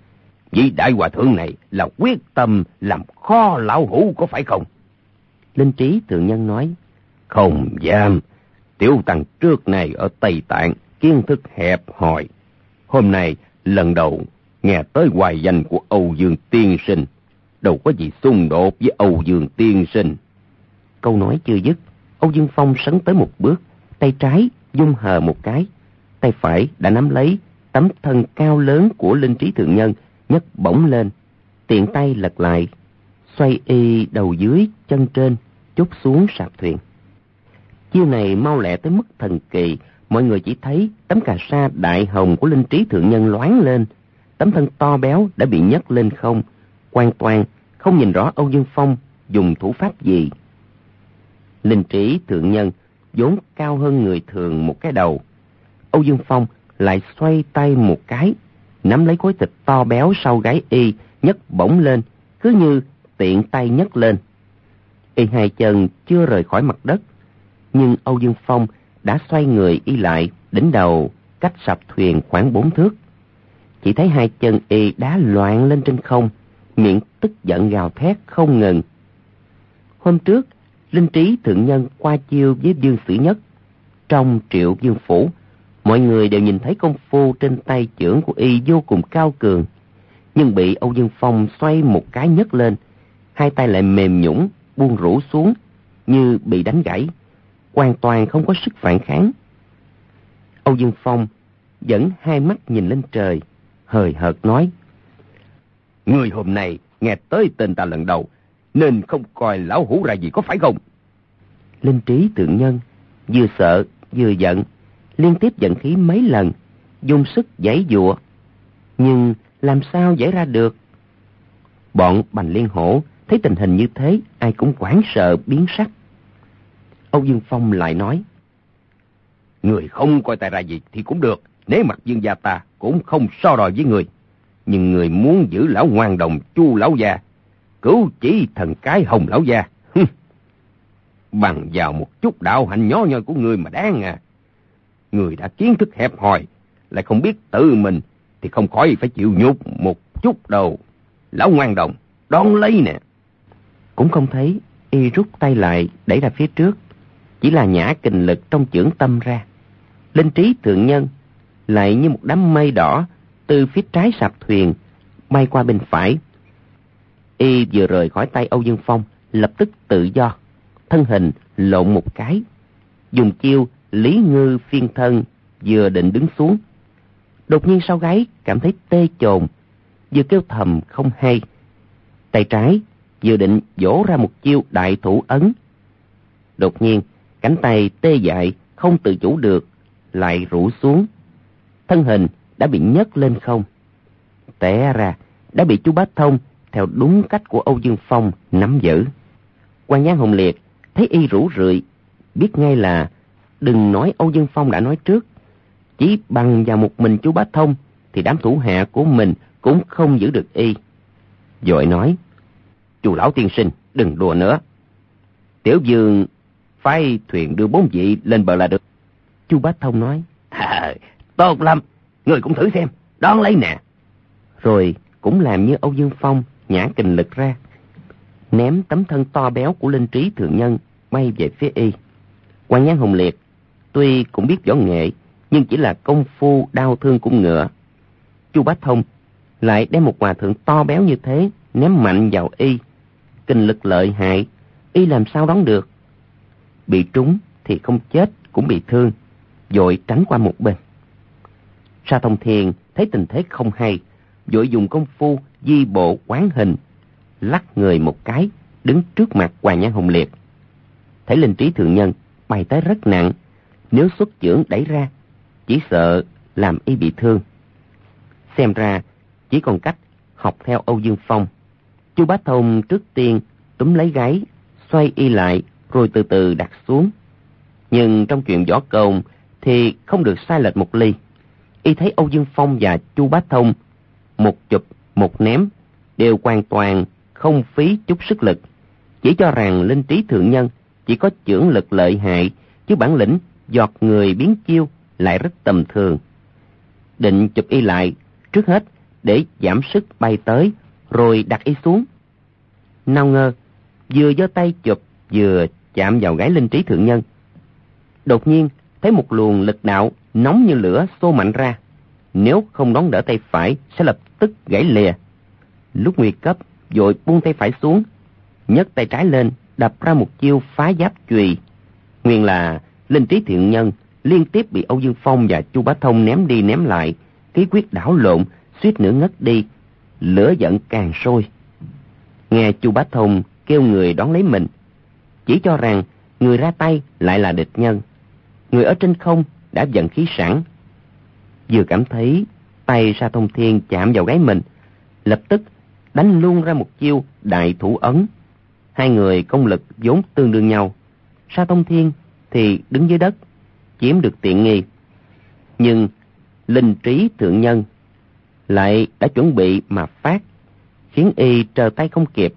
Vị đại hòa thượng này là quyết tâm làm kho lão hủ có phải không? Linh Trí thượng nhân nói: Không dám. Tiểu tăng trước này ở Tây Tạng kiến thức hẹp hòi, hôm nay lần đầu nghe tới hoài danh của Âu Dương tiên sinh, đâu có gì xung đột với Âu Dương tiên sinh. Câu nói chưa dứt, Âu Dương Phong sấn tới một bước, tay trái dung hờ một cái, tay phải đã nắm lấy tấm thân cao lớn của Linh Trí thượng nhân, nhấc bổng lên, tiện tay lật lại, xoay y đầu dưới chân trên, chốt xuống sạp thuyền. Chiêu này mau lẹ tới mức thần kỳ, mọi người chỉ thấy tấm cà sa đại hồng của Linh Trí thượng nhân loáng lên, tấm thân to béo đã bị nhấc lên không, hoàn toàn không nhìn rõ Âu Dương Phong dùng thủ pháp gì. Linh Trí thượng nhân vốn cao hơn người thường một cái đầu, Âu Dương Phong lại xoay tay một cái, nắm lấy khối thịt to béo sau gáy y, nhấc bổng lên, cứ như tiện tay nhấc lên. Y hai chân chưa rời khỏi mặt đất, nhưng Âu Dương Phong đã xoay người y lại, đỉnh đầu cách sạp thuyền khoảng bốn thước. Chỉ thấy hai chân y đá loạn lên trên không, miệng tức giận gào thét không ngừng. Hôm trước, Linh Trí thượng nhân qua chiêu với Dương Sử Nhất. Trong Triệu Dương phủ, mọi người đều nhìn thấy công phu trên tay chưởng của y vô cùng cao cường, nhưng bị Âu Dương Phong xoay một cái nhấc lên, hai tay lại mềm nhũn buông rũ xuống như bị đánh gãy, hoàn toàn không có sức phản kháng. Âu Dương Phong vẫn hai mắt nhìn lên trời, hời hợt nói: Người hôm nay nghe tới tên ta lần đầu, nên không coi lão hủ ra gì có phải không? Linh Trí thượng nhân vừa sợ vừa giận, liên tiếp giận khí mấy lần, dùng sức giãy giụa, nhưng làm sao giãy ra được. Bọn Bành Liên Hổ thấy tình hình như thế, ai cũng hoảng sợ biến sắc. Âu Dương Phong lại nói: Người không coi ta ra gì thì cũng được, nếu mặt Dương gia ta cũng không so đo với người. Nhưng người muốn giữ lão ngoan đồng Chu lão gia, cứu chỉ thần cái Hồng lão gia, bằng vào một chút đạo hạnh nhỏ nhoi của người mà đáng à. Người đã kiến thức hẹp hòi, lại không biết tự mình, thì không khỏi phải chịu nhục một chút đâu. Lão ngoan đồng, đón lấy nè. Cũng không thấy y rút tay lại đẩy ra phía trước, chỉ là nhả kình lực trong chưởng tâm ra. Linh Trí thượng nhân lại như một đám mây đỏ từ phía trái sạp thuyền bay qua bên phải. Y vừa rời khỏi tay Âu Dương Phong, lập tức tự do, thân hình lộn một cái, dùng chiêu Lý Ngư phiên thân, vừa định đứng xuống, đột nhiên sau gáy cảm thấy tê chồn, vừa kêu thầm không hay. Tay trái vừa định vỗ ra một chiêu đại thủ ấn, đột nhiên cánh tay tê dại không tự chủ được lại rũ xuống, thân hình đã bị nhấc lên không. Té ra đã bị chú Bá Thông theo đúng cách của Âu Dương Phong nắm giữ. Quan Giang Hồng Liệt thấy y rũ rượi, biết ngay là đừng nói Âu Dương Phong đã nói trước, chỉ bằng vào một mình chú Bá Thông thì đám thủ hạ của mình cũng không giữ được y. Vội nói: Chu lão tiên sinh, đừng đùa nữa. Tiểu Dương phái thuyền đưa bốn vị lên bờ là được. Chu Bá Thông nói: À, tốt lắm, người cũng thử xem, đón lấy nè. Rồi cũng làm như Âu Dương Phong nhả kình lực ra, ném tấm thân to béo của Linh Trí thượng nhân bay về phía y. Quan Giang Hồng Liệt tuy cũng biết võ nghệ, nhưng chỉ là công phu đao thương cung ngựa. Chu Bá Thông lại đem một hòa thượng to béo như thế ném mạnh vào y, kình lực lợi hại, y làm sao đón được. Bị trúng thì không chết cũng bị thương, vội tránh qua một bên. Sa Thông Thiên thấy tình thế không hay, vội dùng công phu di bộ quán hình, lắc người một cái đứng trước mặt Hoàng Nhan Hồng Liệt. Thấy Linh Trí thượng nhân bay tới rất nặng, nếu xuất chưởng đẩy ra, chỉ sợ làm y bị thương. Xem ra chỉ còn cách học theo Âu Dương Phong. Chu Bá Thông trước tiên túm lấy gáy, xoay y lại, rồi từ từ đặt xuống. Nhưng trong chuyện võ công thì không được sai lệch một ly. Y thấy Âu Dương Phong và Chu Bá Thông một chụp một ném đều hoàn toàn không phí chút sức lực, chỉ cho rằng Linh Trí thượng nhân chỉ có chưởng lực lợi hại, chứ bản lĩnh giọt người biến chiêu lại rất tầm thường. Định chụp y lại, trước hết để giảm sức bay tới, rồi đặt y xuống. Nào ngờ vừa giơ tay chụp vừa chạm vào gáy Linh Trí thượng nhân, đột nhiên thấy một luồng lực đạo nóng như lửa xô mạnh ra, nếu không đón đỡ tay phải sẽ lập tức gãy lìa. Lúc nguy cấp vội buông tay phải xuống, nhấc tay trái lên đập ra một chiêu phá giáp chùy. Nguyên là Linh Trí thượng nhân liên tiếp bị Âu Dương Phong và Chu Bá Thông ném đi ném lại, khí quyết đảo lộn, suýt nữa ngất đi, lửa giận càng sôi. Nghe Chu Bá Thông kêu người đón lấy mình, chỉ cho rằng người ra tay lại là địch nhân. Người ở trên không đã vận khí sẵn, vừa cảm thấy tay Sa Thông Thiên chạm vào gáy mình, lập tức đánh luôn ra một chiêu đại thủ ấn. Hai người công lực vốn tương đương nhau, Sa Thông Thiên thì đứng dưới đất chiếm được tiện nghi, nhưng Linh Trí thượng nhân lại đã chuẩn bị mà phát, khiến y trở tay không kịp.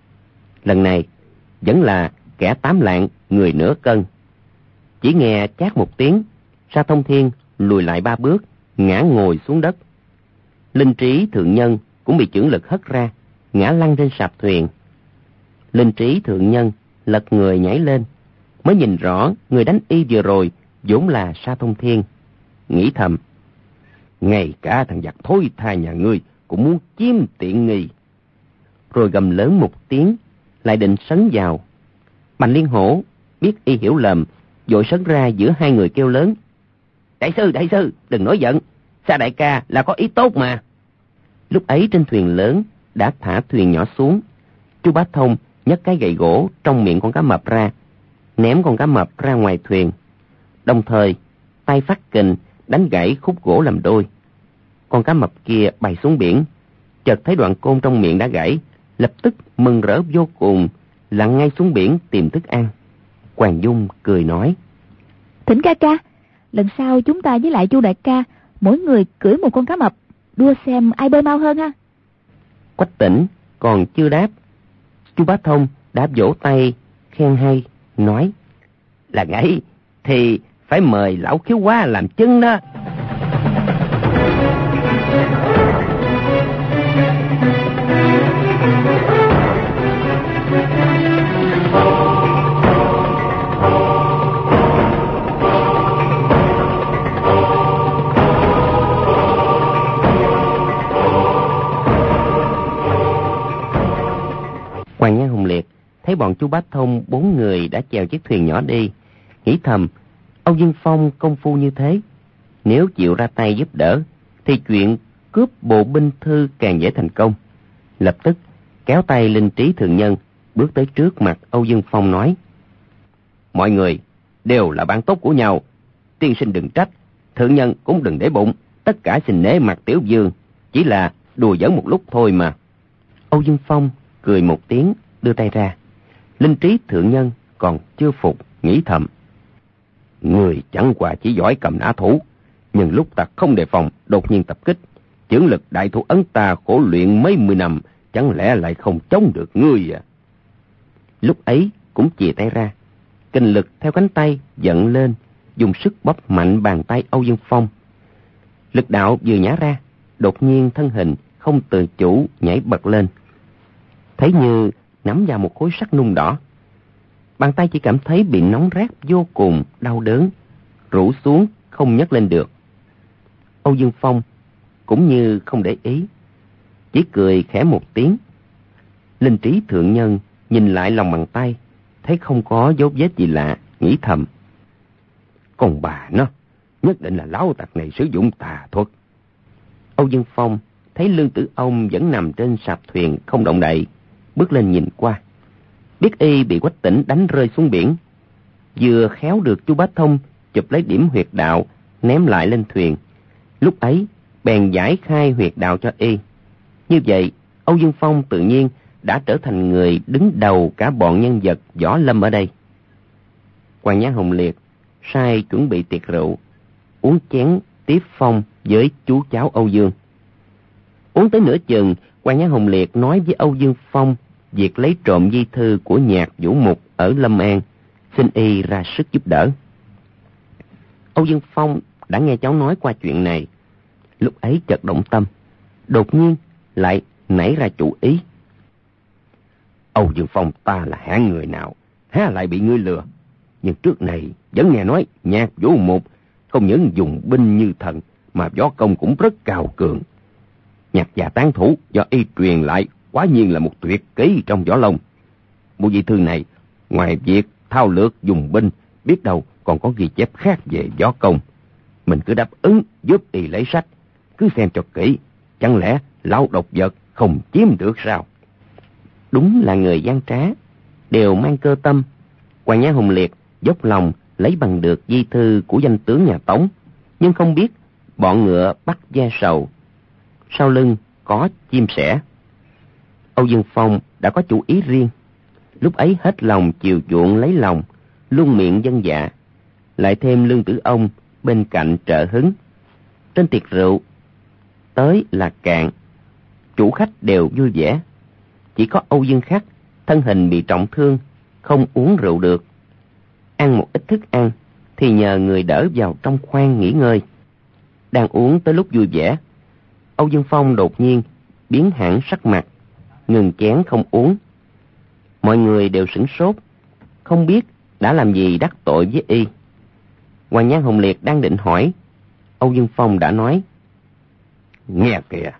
Lần này vẫn là kẻ tám lạng người nửa cân. Chỉ nghe chát một tiếng, Sa Thông Thiên lùi lại ba bước, ngã ngồi xuống đất. Linh Trí thượng nhân cũng bị chưởng lực hất ra, ngã lăn trên sạp thuyền. Linh Trí thượng nhân lật người nhảy lên, mới nhìn rõ người đánh y vừa rồi vốn là Sa Thông Thiên. Nghĩ thầm: ngay cả thằng giặc thối tha nhà ngươi cũng muốn chiếm tiện nghi. Rồi gầm lớn một tiếng, lại định sấn vào. Bành Liên Hổ biết y hiểu lầm, vội sấn ra giữa hai người kêu lớn: Đại sư, đại sư, đừng nổi giận, Sa đại ca là có ý tốt mà. Lúc ấy trên thuyền lớn đã thả thuyền nhỏ xuống. Chu Bá Thông nhấc cái gậy gỗ trong miệng con cá mập ra, ném con cá mập ra ngoài thuyền, đồng thời tay phát kình đánh gãy khúc gỗ làm đôi. Con cá mập kia bay xuống biển, chợt thấy đoạn côn trong miệng đã gãy, lập tức mừng rỡ vô cùng, lặn ngay xuống biển tìm thức ăn. Hoàng Dung cười nói: Thỉnh ca ca, lần sau chúng ta với lại Chu đại ca mỗi người cưỡi một con cá mập, đua xem ai bơi mau hơn ha. Quách Tỉnh còn chưa đáp, Chu Bá Thông đã vỗ tay khen hay, nói: Là ấy thì phải mời lão Khiếu Quá làm chứng đó. Hoàng Nhan Hùng Liệt thấy bọn Chu Bá Thông bốn người đã chèo chiếc thuyền nhỏ đi, nghĩ thầm: Âu Dương Phong công phu như thế, nếu chịu ra tay giúp đỡ thì chuyện cướp bộ binh thư càng dễ thành công. Lập tức kéo tay Linh Trí Thượng Nhân bước tới trước mặt Âu Dương Phong nói: Mọi người đều là bạn tốt của nhau, tiên sinh đừng trách, thượng nhân cũng đừng để bụng, tất cả xin nể mặt tiểu vương, chỉ là đùa giỡn một lúc thôi mà. Âu Dương Phong cười một tiếng, đưa tay ra. Linh Trí Thượng Nhân còn chưa phục, nghĩ thầm: Người chẳng qua chỉ giỏi cầm nã thủ, nhưng lúc ta không đề phòng đột nhiên tập kích, chưởng lực đại thủ ấn ta khổ luyện mấy mươi năm, chẳng lẽ lại không chống được ngươi à? Lúc ấy cũng chìa tay ra, kinh lực theo cánh tay dẫn lên, dùng sức bóp mạnh bàn tay Âu Dương Phong. Lực đạo vừa nhả ra, đột nhiên thân hình không tự chủ nhảy bật lên, thấy như nắm vào một khối sắt nung đỏ. Bàn tay chỉ cảm thấy bị nóng rát vô cùng đau đớn, rũ xuống không nhấc lên được. Âu Dương Phong cũng như không để ý, chỉ cười khẽ một tiếng. Linh Trí Thượng Nhân nhìn lại lòng bàn tay, thấy không có dấu vết gì lạ, nghĩ thầm: Con bà nó, nhất định là lão tặc này sử dụng tà thuật. Âu Dương Phong thấy Lương Tử Ông vẫn nằm trên sạp thuyền không động đậy, bước lên nhìn qua, biết y bị Quách Tỉnh đánh rơi xuống biển, vừa khéo được Chu Bá Thông chụp lấy điểm huyệt đạo ném lại lên thuyền. Lúc ấy bèn giải khai huyệt đạo cho y. Như vậy Âu Dương Phong tự nhiên đã trở thành người đứng đầu cả bọn nhân vật võ lâm ở đây. Hoàng Nhan Hồng Liệt sai chuẩn bị tiệc rượu, uống chén tiếp phong với chú cháu Âu Dương. Uống tới nửa chừng, Hoàng Nhan Hồng Liệt nói với Âu Dương Phong việc lấy trộm di thư của Nhạc Vũ Mục ở Lâm An, xin y ra sức giúp đỡ. Âu Dương Phong đã nghe cháu nói qua chuyện này, lúc ấy chợt động tâm, đột nhiên lại nảy ra chủ ý. Âu Dương Phong ta là hạng người nào, há lại bị ngươi lừa? Nhưng trước này vẫn nghe nói Nhạc Vũ Mục không những dùng binh như thần, mà võ công cũng rất cao cường. Nhạc già tán thủ do y truyền lại quả nhiên là một tuyệt kỹ trong võ lâm. Bộ di thư này ngoài việc thao lược dùng binh, biết đâu còn có ghi chép khác về võ công. Mình cứ đáp ứng giúp y lấy sách, cứ xem cho kỹ, chẳng lẽ lão độc vật không chiếm được sao? Đúng là người gian trá, đều mang cơ tâm. Hoàng Nhan Hồng Liệt dốc lòng lấy bằng được di thư của danh tướng nhà Tống, nhưng không biết bọn ngựa bắt da sầu, sau lưng có chim sẻ. Âu Dương Phong đã có chủ ý riêng, lúc ấy hết lòng chiều chuộng lấy lòng, luôn miệng dân dạ, lại thêm Lương Tử Ông bên cạnh trợ hứng. Trên tiệc rượu tới là cạn, chủ khách đều vui vẻ, chỉ có Âu Dương Khắc thân hình bị trọng thương, không uống rượu được. Ăn một ít thức ăn thì nhờ người đỡ vào trong khoang nghỉ ngơi. Đang uống tới lúc vui vẻ, Âu Dương Phong đột nhiên biến hẳn sắc mặt, ngừng chén không uống. Mọi người đều sửng sốt, không biết đã làm gì đắc tội với y. Hoàng Nhan Hồng Liệt đang định hỏi, Âu Dương Phong đã nói: Nghe kìa.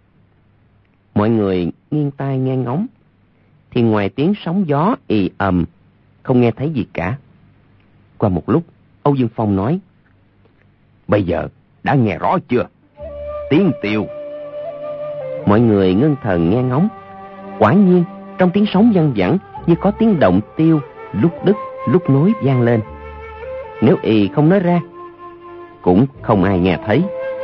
Mọi người nghiêng tai nghe ngóng, thì ngoài tiếng sóng gió ì ầm, không nghe thấy gì cả. Qua một lúc, Âu Dương Phong nói: Bây giờ đã nghe rõ chưa? Tiếng tiêu. Mọi người ngưng thần nghe ngóng, quả nhiên trong tiếng sóng văng vẳng như có tiếng động tiêu, lúc đứt lúc nối vang lên. Nếu y không nói ra, cũng không ai nghe thấy.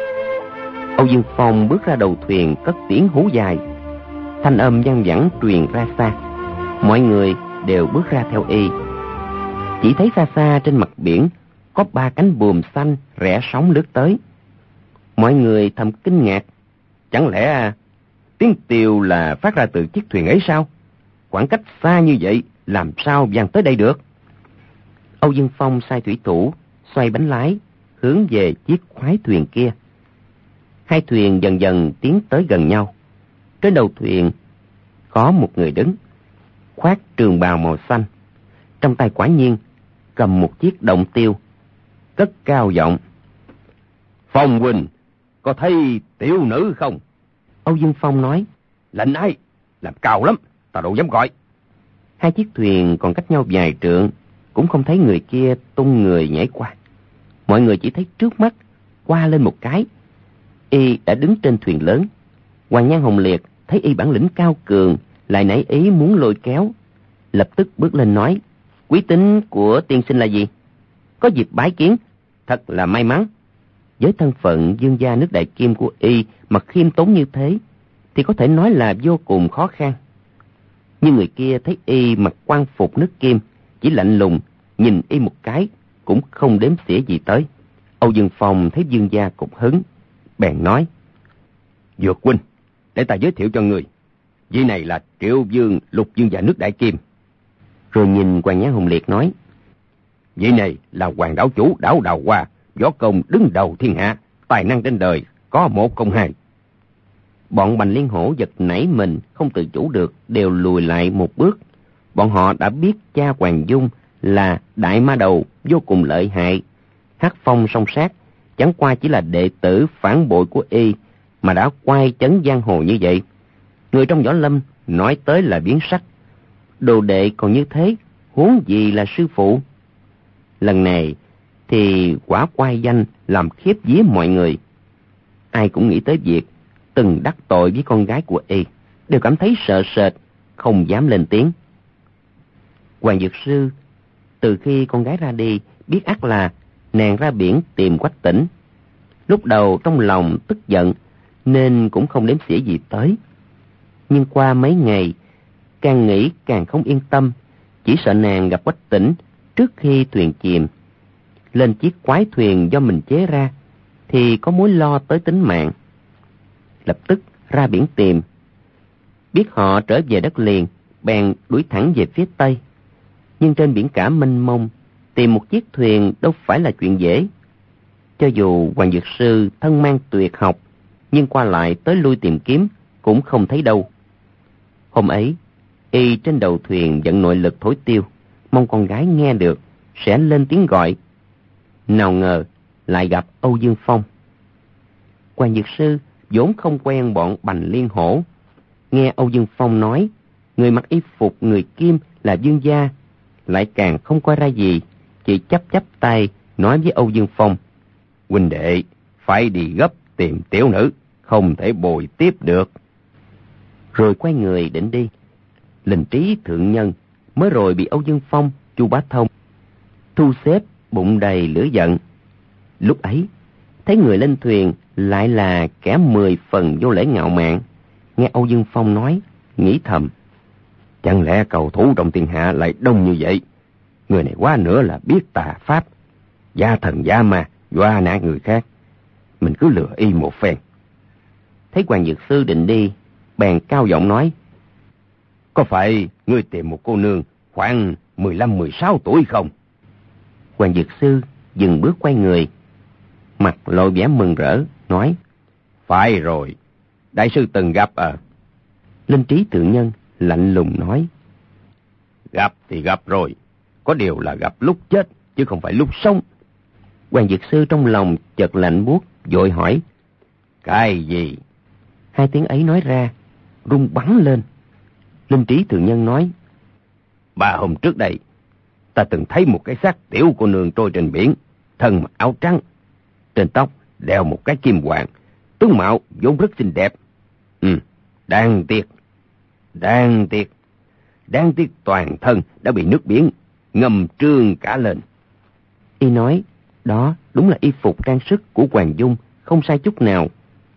Âu Dương Phong bước ra đầu thuyền, cất tiếng hú dài, thanh âm văng vẳng truyền ra xa. Mọi người đều bước ra theo y, Chỉ thấy xa xa trên mặt biển có ba cánh buồm xanh rẽ sóng lướt tới. Mọi người thầm kinh ngạc. Chẳng lẽ tiếng kêu là phát ra từ chiếc thuyền ấy sao? Khoảng cách xa như vậy, làm sao vàng tới đây được? Âu Dương Phong sai thủy thủ xoay bánh lái, hướng về chiếc khoái thuyền kia. Hai thuyền dần dần tiến tới gần nhau. Trên đầu thuyền có một người đứng, khoác trường bào màu xanh, trong tay quả nhiên cầm một chiếc động tiêu, cất cao giọng: "Phong huynh, có thấy tiểu nữ không?" Âu Dương Phong nói: "Lệnh ai? Làm cao lắm, ta đâu dám gọi." Hai chiếc thuyền còn cách nhau vài trượng, cũng không thấy người kia tung người nhảy qua. Mọi người chỉ thấy trước mắt qua lên một cái, y đã đứng trên thuyền lớn. Hoàng Nhan Hồng Liệt thấy y bản lĩnh cao cường, lại nảy ý muốn lôi kéo, lập tức bước lên nói: "Quý tính của tiên sinh là gì? Có dịp bái kiến, thật là may mắn." Với thân phận dương gia nước Đại Kim của y mà khiêm tốn như thế thì có thể nói là vô cùng khó khăn. Nhưng người kia thấy y mặc quan phục nước Kim, chỉ lạnh lùng nhìn y một cái, cũng không đếm xỉa gì tới. Âu Dương Phong thấy dương gia cục hứng, bèn nói: "Dược huynh, để ta giới thiệu cho người, vị này là Triệu Vương, lục dương gia nước Đại Kim." Rồi nhìn Hoàng Nhan Hồng Liệt nói: "Vị này là Hoàng đảo chủ đảo Đào Hoa, võ công đứng đầu thiên hạ, tài năng trên đời có một không hai." Bọn Bành Liên Hổ giật nảy mình, không tự chủ được, đều lùi lại một bước. Bọn họ đã biết cha Hoàng Dung là đại ma đầu vô cùng lợi hại, hắc phong song sát, chẳng qua chỉ là đệ tử phản bội của y mà đã quay chấn giang hồ như vậy. Người trong võ lâm nói tới là biến sắc, đồ đệ còn như thế, huống gì là sư phụ. Lần này thì quả quay danh làm khiếp vía mọi người. Ai cũng nghĩ tới việc từng đắc tội với con gái của y, đều cảm thấy sợ sệt, không dám lên tiếng. Hoàng Dược Sư từ khi con gái ra đi, biết ắt là nàng ra biển tìm Quách Tĩnh. Lúc đầu trong lòng tức giận nên cũng không đếm xỉa gì tới. Nhưng qua mấy ngày, càng nghĩ càng không yên tâm, chỉ sợ nàng gặp Quách Tĩnh trước khi thuyền chìm. Lên chiếc quái thuyền do mình chế ra thì có mối lo tới tính mạng. Lập tức ra biển tìm. Biết họ trở về đất liền, bèn đuổi thẳng về phía tây. Nhưng trên biển cả mênh mông, tìm một chiếc thuyền đâu phải là chuyện dễ. Cho dù Hoàng Dược Sư thân mang tuyệt học, nhưng qua lại tới lui tìm kiếm cũng không thấy đâu. Hôm ấy, y trên đầu thuyền vận nội lực thổi tiêu, mong con gái nghe được sẽ lên tiếng gọi. Nào ngờ lại gặp Âu Dương Phong. Hoàng Dược Sư vốn không quen bọn Bành Liên Hổ, nghe Âu Dương Phong nói người mặc y phục người Kim là Dương gia, lại càng không coi ra gì, chỉ chắp chắp tay nói với Âu Dương Phong: "Huynh đệ phải đi gấp tìm tiểu nữ, không thể bồi tiếp được." Rồi quay người định đi. Linh Trí thượng nhân mới rồi bị Âu Dương Phong, Chu Bá Thông thu xếp bụng đầy lửa giận. Lúc ấy thấy người lên thuyền lại là kẻ mười phần vô lễ ngạo mạn. Nghe Âu Dương Phong nói, nghĩ thầm: chẳng lẽ cầu thủ trong thiên hạ lại đông như vậy? Người này quá nữa là biết tà pháp, gia thần gia ma, dọa nạt người khác. Mình cứ lừa y một phen. Thấy Hoàng Dược Sư định đi, bèn cao giọng nói: "Có phải ngươi tìm một cô nương khoảng mười lăm mười sáu tuổi không?" Hoàng Dược Sư dừng bước quay người, mặt lộ vẻ mừng rỡ, nói: "Phải rồi, đại sư từng gặp à?" Linh Trí thượng nhân lạnh lùng nói: "Gặp thì gặp rồi, có điều là gặp lúc chết chứ không phải lúc sống." Hoàng Dược Sư trong lòng chợt lạnh buốt, vội hỏi: "Cái gì?" Hai tiếng ấy nói ra, rung bắn lên. Linh Trí thượng nhân nói: "Ba hôm trước đây, ta từng thấy một cái xác tiểu cô nương trôi trên biển, thân mặc áo trắng, trên tóc đeo một cái kim hoàng, tướng mạo vốn rất xinh đẹp. Ừ, đáng tiếc, đáng tiếc, đáng tiếc toàn thân đã bị nước biển ngầm trương cả lên." Y nói, đó đúng là y phục trang sức của Hoàng Dung, không sai chút nào.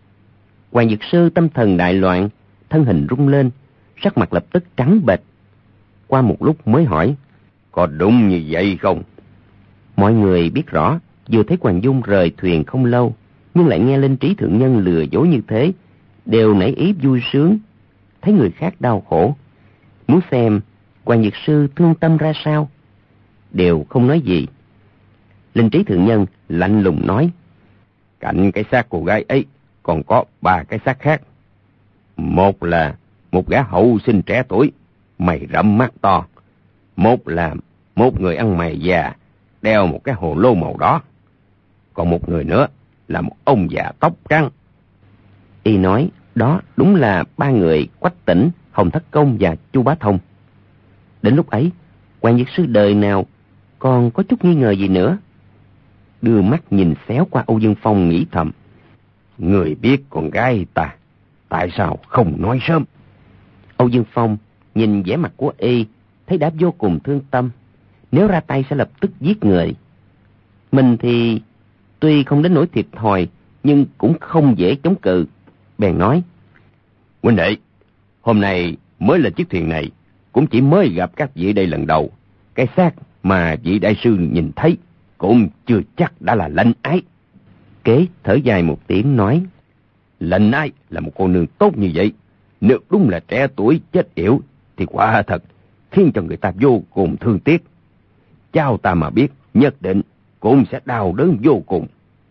Hoàng Dược Sư tâm thần đại loạn, thân hình rung lên, sắc mặt lập tức trắng bệch. Qua một lúc mới hỏi: Có đúng như vậy không? Mọi người biết rõ, vừa thấy Hoàng Dung rời thuyền không lâu, nhưng lại nghe Linh Trí thượng nhân lừa dối như thế, đều nảy ý vui sướng, thấy người khác đau khổ, muốn xem Hoàng Dược Sư thương tâm ra sao, đều không nói gì. Linh Trí thượng nhân lạnh lùng nói: cạnh cái xác cô gái ấy còn có ba cái xác khác. Một là một gã hậu sinh trẻ tuổi, mày rậm mắt to. Một là một người ăn mày già, đeo một cái hồ lô màu đỏ. Còn một người nữa là một ông già tóc trắng. Y nói đó đúng là ba người Quách Tĩnh, Hồng Thất Công và Chu Bá Thông. Đến lúc ấy, Hoàng Dược Sư đời nào còn có chút nghi ngờ gì nữa. Đưa mắt nhìn xéo qua Âu Dương Phong, nghĩ thầm: người biết con gái ta, tại sao không nói sớm? Âu Dương Phong nhìn vẻ mặt của Y, thấy đã vô cùng thương tâm. Nếu ra tay sẽ lập tức giết người. Mình thì tuy không đến nỗi thiệt thòi, nhưng cũng không dễ chống cự. Bèn nói: huynh đệ, hôm nay mới lên chiếc thuyền này, cũng chỉ mới gặp các vị đây lần đầu. Cái xác mà vị đại sư nhìn thấy cũng chưa chắc đã là Lệnh Ái. Kế thở dài một tiếng nói: Lệnh Ái là một cô nương tốt như vậy, nếu đúng là trẻ tuổi chết yểu thì quả thật khiến cho người ta vô cùng thương tiếc. Cháu ta mà biết, nhất định cũng sẽ đau đớn vô cùng.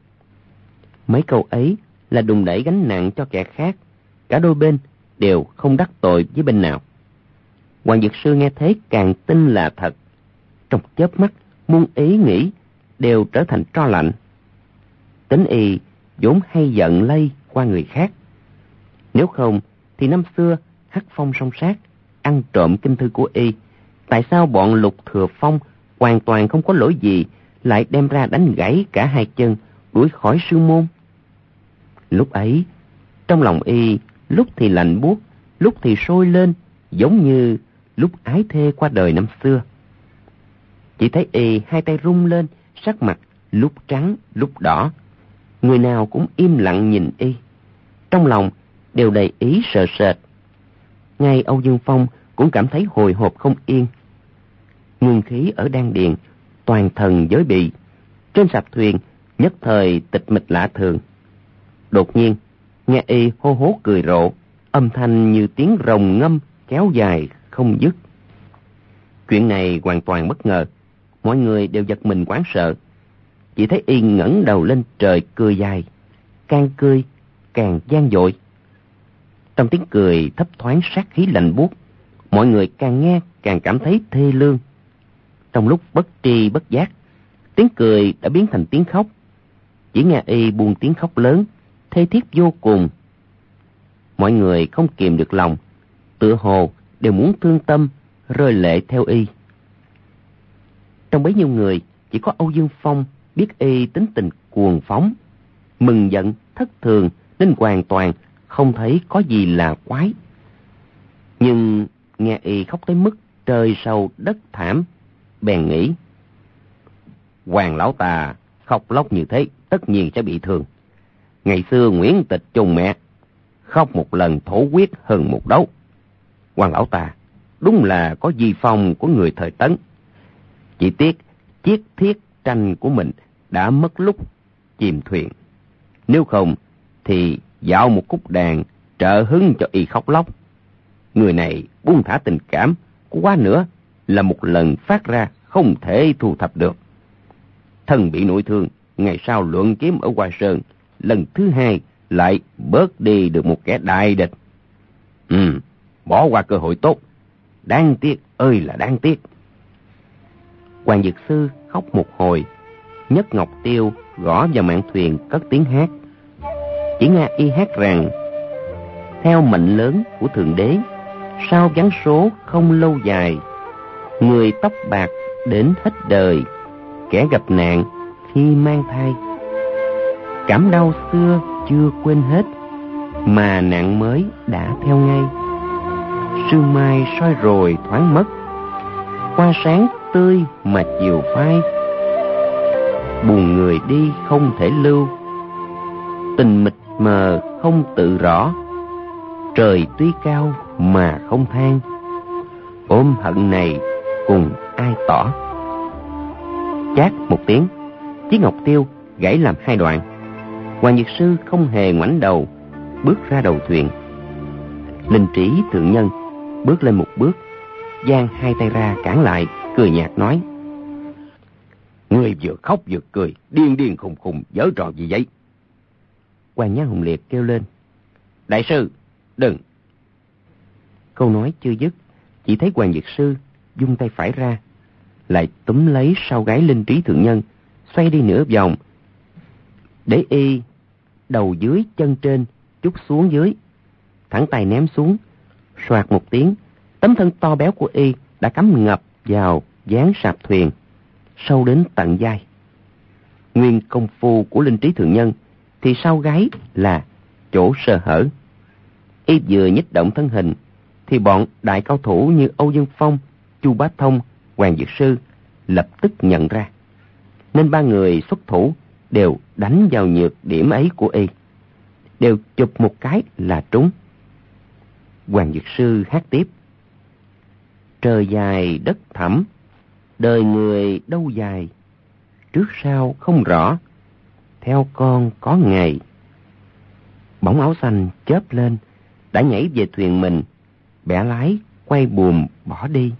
Mấy câu ấy là đùn đẩy gánh nặng cho kẻ khác, cả đôi bên đều không đắc tội với bên nào. Hoàng Dược Sư nghe thế càng tin là thật. Trong chớp mắt, muôn ý nghĩ đều trở thành tro lạnh. Tính Y vốn hay giận lây qua người khác. Nếu không thì năm xưa Hắc Phong song sát ăn trộm kinh thư của Y, tại sao bọn Lục Thừa Phong hoàn toàn không có lỗi gì lại đem ra đánh gãy cả hai chân, đuổi khỏi sư môn? Lúc ấy trong lòng Y lúc thì lạnh buốt, lúc thì sôi lên, giống như lúc ái thê qua đời năm xưa. Chỉ thấy Y hai tay rung lên, sắc mặt lúc trắng lúc đỏ. Người nào cũng im lặng nhìn Y, trong lòng đều đầy ý sợ sệt. Ngay Âu Dương Phong cũng cảm thấy hồi hộp không yên. Nguyên khí ở đan điền toàn thần giới bị, trên sạp thuyền nhất thời tịch mịch lạ thường. Đột nhiên nghe Y hô hố cười rộ, âm thanh như tiếng rồng ngâm kéo dài không dứt. Chuyện này hoàn toàn bất ngờ, mọi người đều giật mình hoảng sợ. Chỉ thấy Y ngẩng đầu lên trời cười dài, càng cười càng vang dội. Trong tiếng cười thấp thoáng sát khí lạnh buốt, mọi người càng nghe càng cảm thấy thê lương. Trong lúc bất tri bất giác, tiếng cười đã biến thành tiếng khóc. Chỉ nghe Y buông tiếng khóc lớn, thê thiết vô cùng. Mọi người không kìm được lòng, tựa hồ đều muốn thương tâm, rơi lệ theo Y. Trong bấy nhiêu người, chỉ có Âu Dương Phong biết Y tính tình cuồng phóng, mừng giận thất thường, nên hoàn toàn không thấy có gì là quái. Nhưng nghe Y khóc tới mức trời sâu đất thảm, bèn nghĩ: Hoàng lão ta khóc lóc như thế tất nhiên sẽ bị thương. Ngày xưa Nguyễn Tịch trùng mẹ, khóc một lần thổ huyết hơn một đấu. Hoàng lão ta đúng là có di phong của người thời Tấn. Chỉ tiếc chiếc thiết tranh của mình đã mất lúc chìm thuyền. Nếu không thì dạo một khúc đàn trợ hứng cho Y khóc lóc. Người này buông thả tình cảm, quá nữa là một lần phát ra không thể thu thập được. Thân bị nội thương, ngày sau luận kiếm ở Hoa Sơn, lần thứ hai lại bớt đi được một kẻ đại địch. Ừ, bỏ qua cơ hội tốt. Đáng tiếc ơi là đáng tiếc. Hoàng Dược Sư khóc một hồi, nhấc ngọc tiêu gõ vào mạn thuyền cất tiếng hát. Chỉ nghe Y hát rằng: Theo mệnh lớn của Thượng Đế, sao vắng số không lâu dài. Người tóc bạc đến hết đời, kẻ gặp nạn khi mang thai. Cảm đau xưa chưa quên hết, mà nạn mới đã theo ngay. Sương mai soi rồi thoáng mất, hoa sáng tươi mà chiều phai. Buồn người đi không thể lưu, tình mịt mờ không tự rõ. Trời tuy cao mà không than, ôm hận này cùng ai tỏ. Chát một tiếng, chiếc ngọc tiêu gãy làm hai đoạn. Hoàng Dược Sư không hề ngoảnh đầu, bước ra đầu thuyền. Linh Trí Thượng Nhân bước lên một bước, giang hai tay ra cản lại, cười nhạt nói: Ngươi vừa khóc vừa cười, điên điên khùng khùng, giở trò gì vậy? Hoàng Nhan Hùng Liệt kêu lên: Đại sư, đừng! Câu nói chưa dứt, chỉ thấy Hoàng Dược Sư dung tay phải ra, lại túm lấy sau gáy Linh Trí Thượng Nhân, xoay đi nửa vòng, để y đầu dưới chân trên chút xuống dưới, thẳng tay ném xuống. Soạt một tiếng, tấm thân to béo của y đã cắm ngập vào dáng sạp thuyền, sâu đến tận vai. Nguyên công phu của Linh Trí Thượng Nhân thì sau gáy là chỗ sơ hở. Y vừa nhích động thân hình thì bọn đại cao thủ như Âu Dương Phong, Chu Bá Thông, Hoàng Dược Sư lập tức nhận ra, nên ba người xuất thủ đều đánh vào nhược điểm ấy của y, đều chụp một cái là trúng. Hoàng Dược Sư hát tiếp: Trời dài đất thẳm, đời người đâu dài, trước sau không rõ, theo con có ngày. Bóng áo xanh chớp lên, đã nhảy về thuyền mình, bẻ lái quay buồm bỏ đi.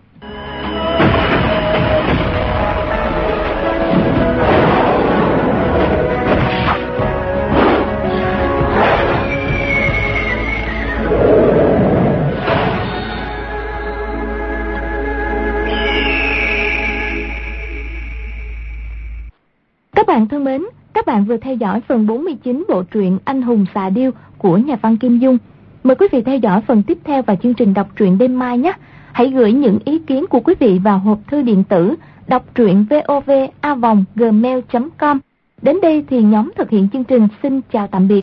Các bạn thân mến, các bạn vừa theo dõi phần bốn mươi chín bộ truyện Anh Hùng Xà Điêu của nhà văn Kim Dung. Mời quý vị theo dõi phần tiếp theo vào chương trình đọc truyện đêm mai nhé. Hãy gửi những ý kiến của quý vị vào hộp thư điện tử đọc truyện vov a vòng gmail chấm com. Đến đây thì nhóm thực hiện chương trình xin chào tạm biệt.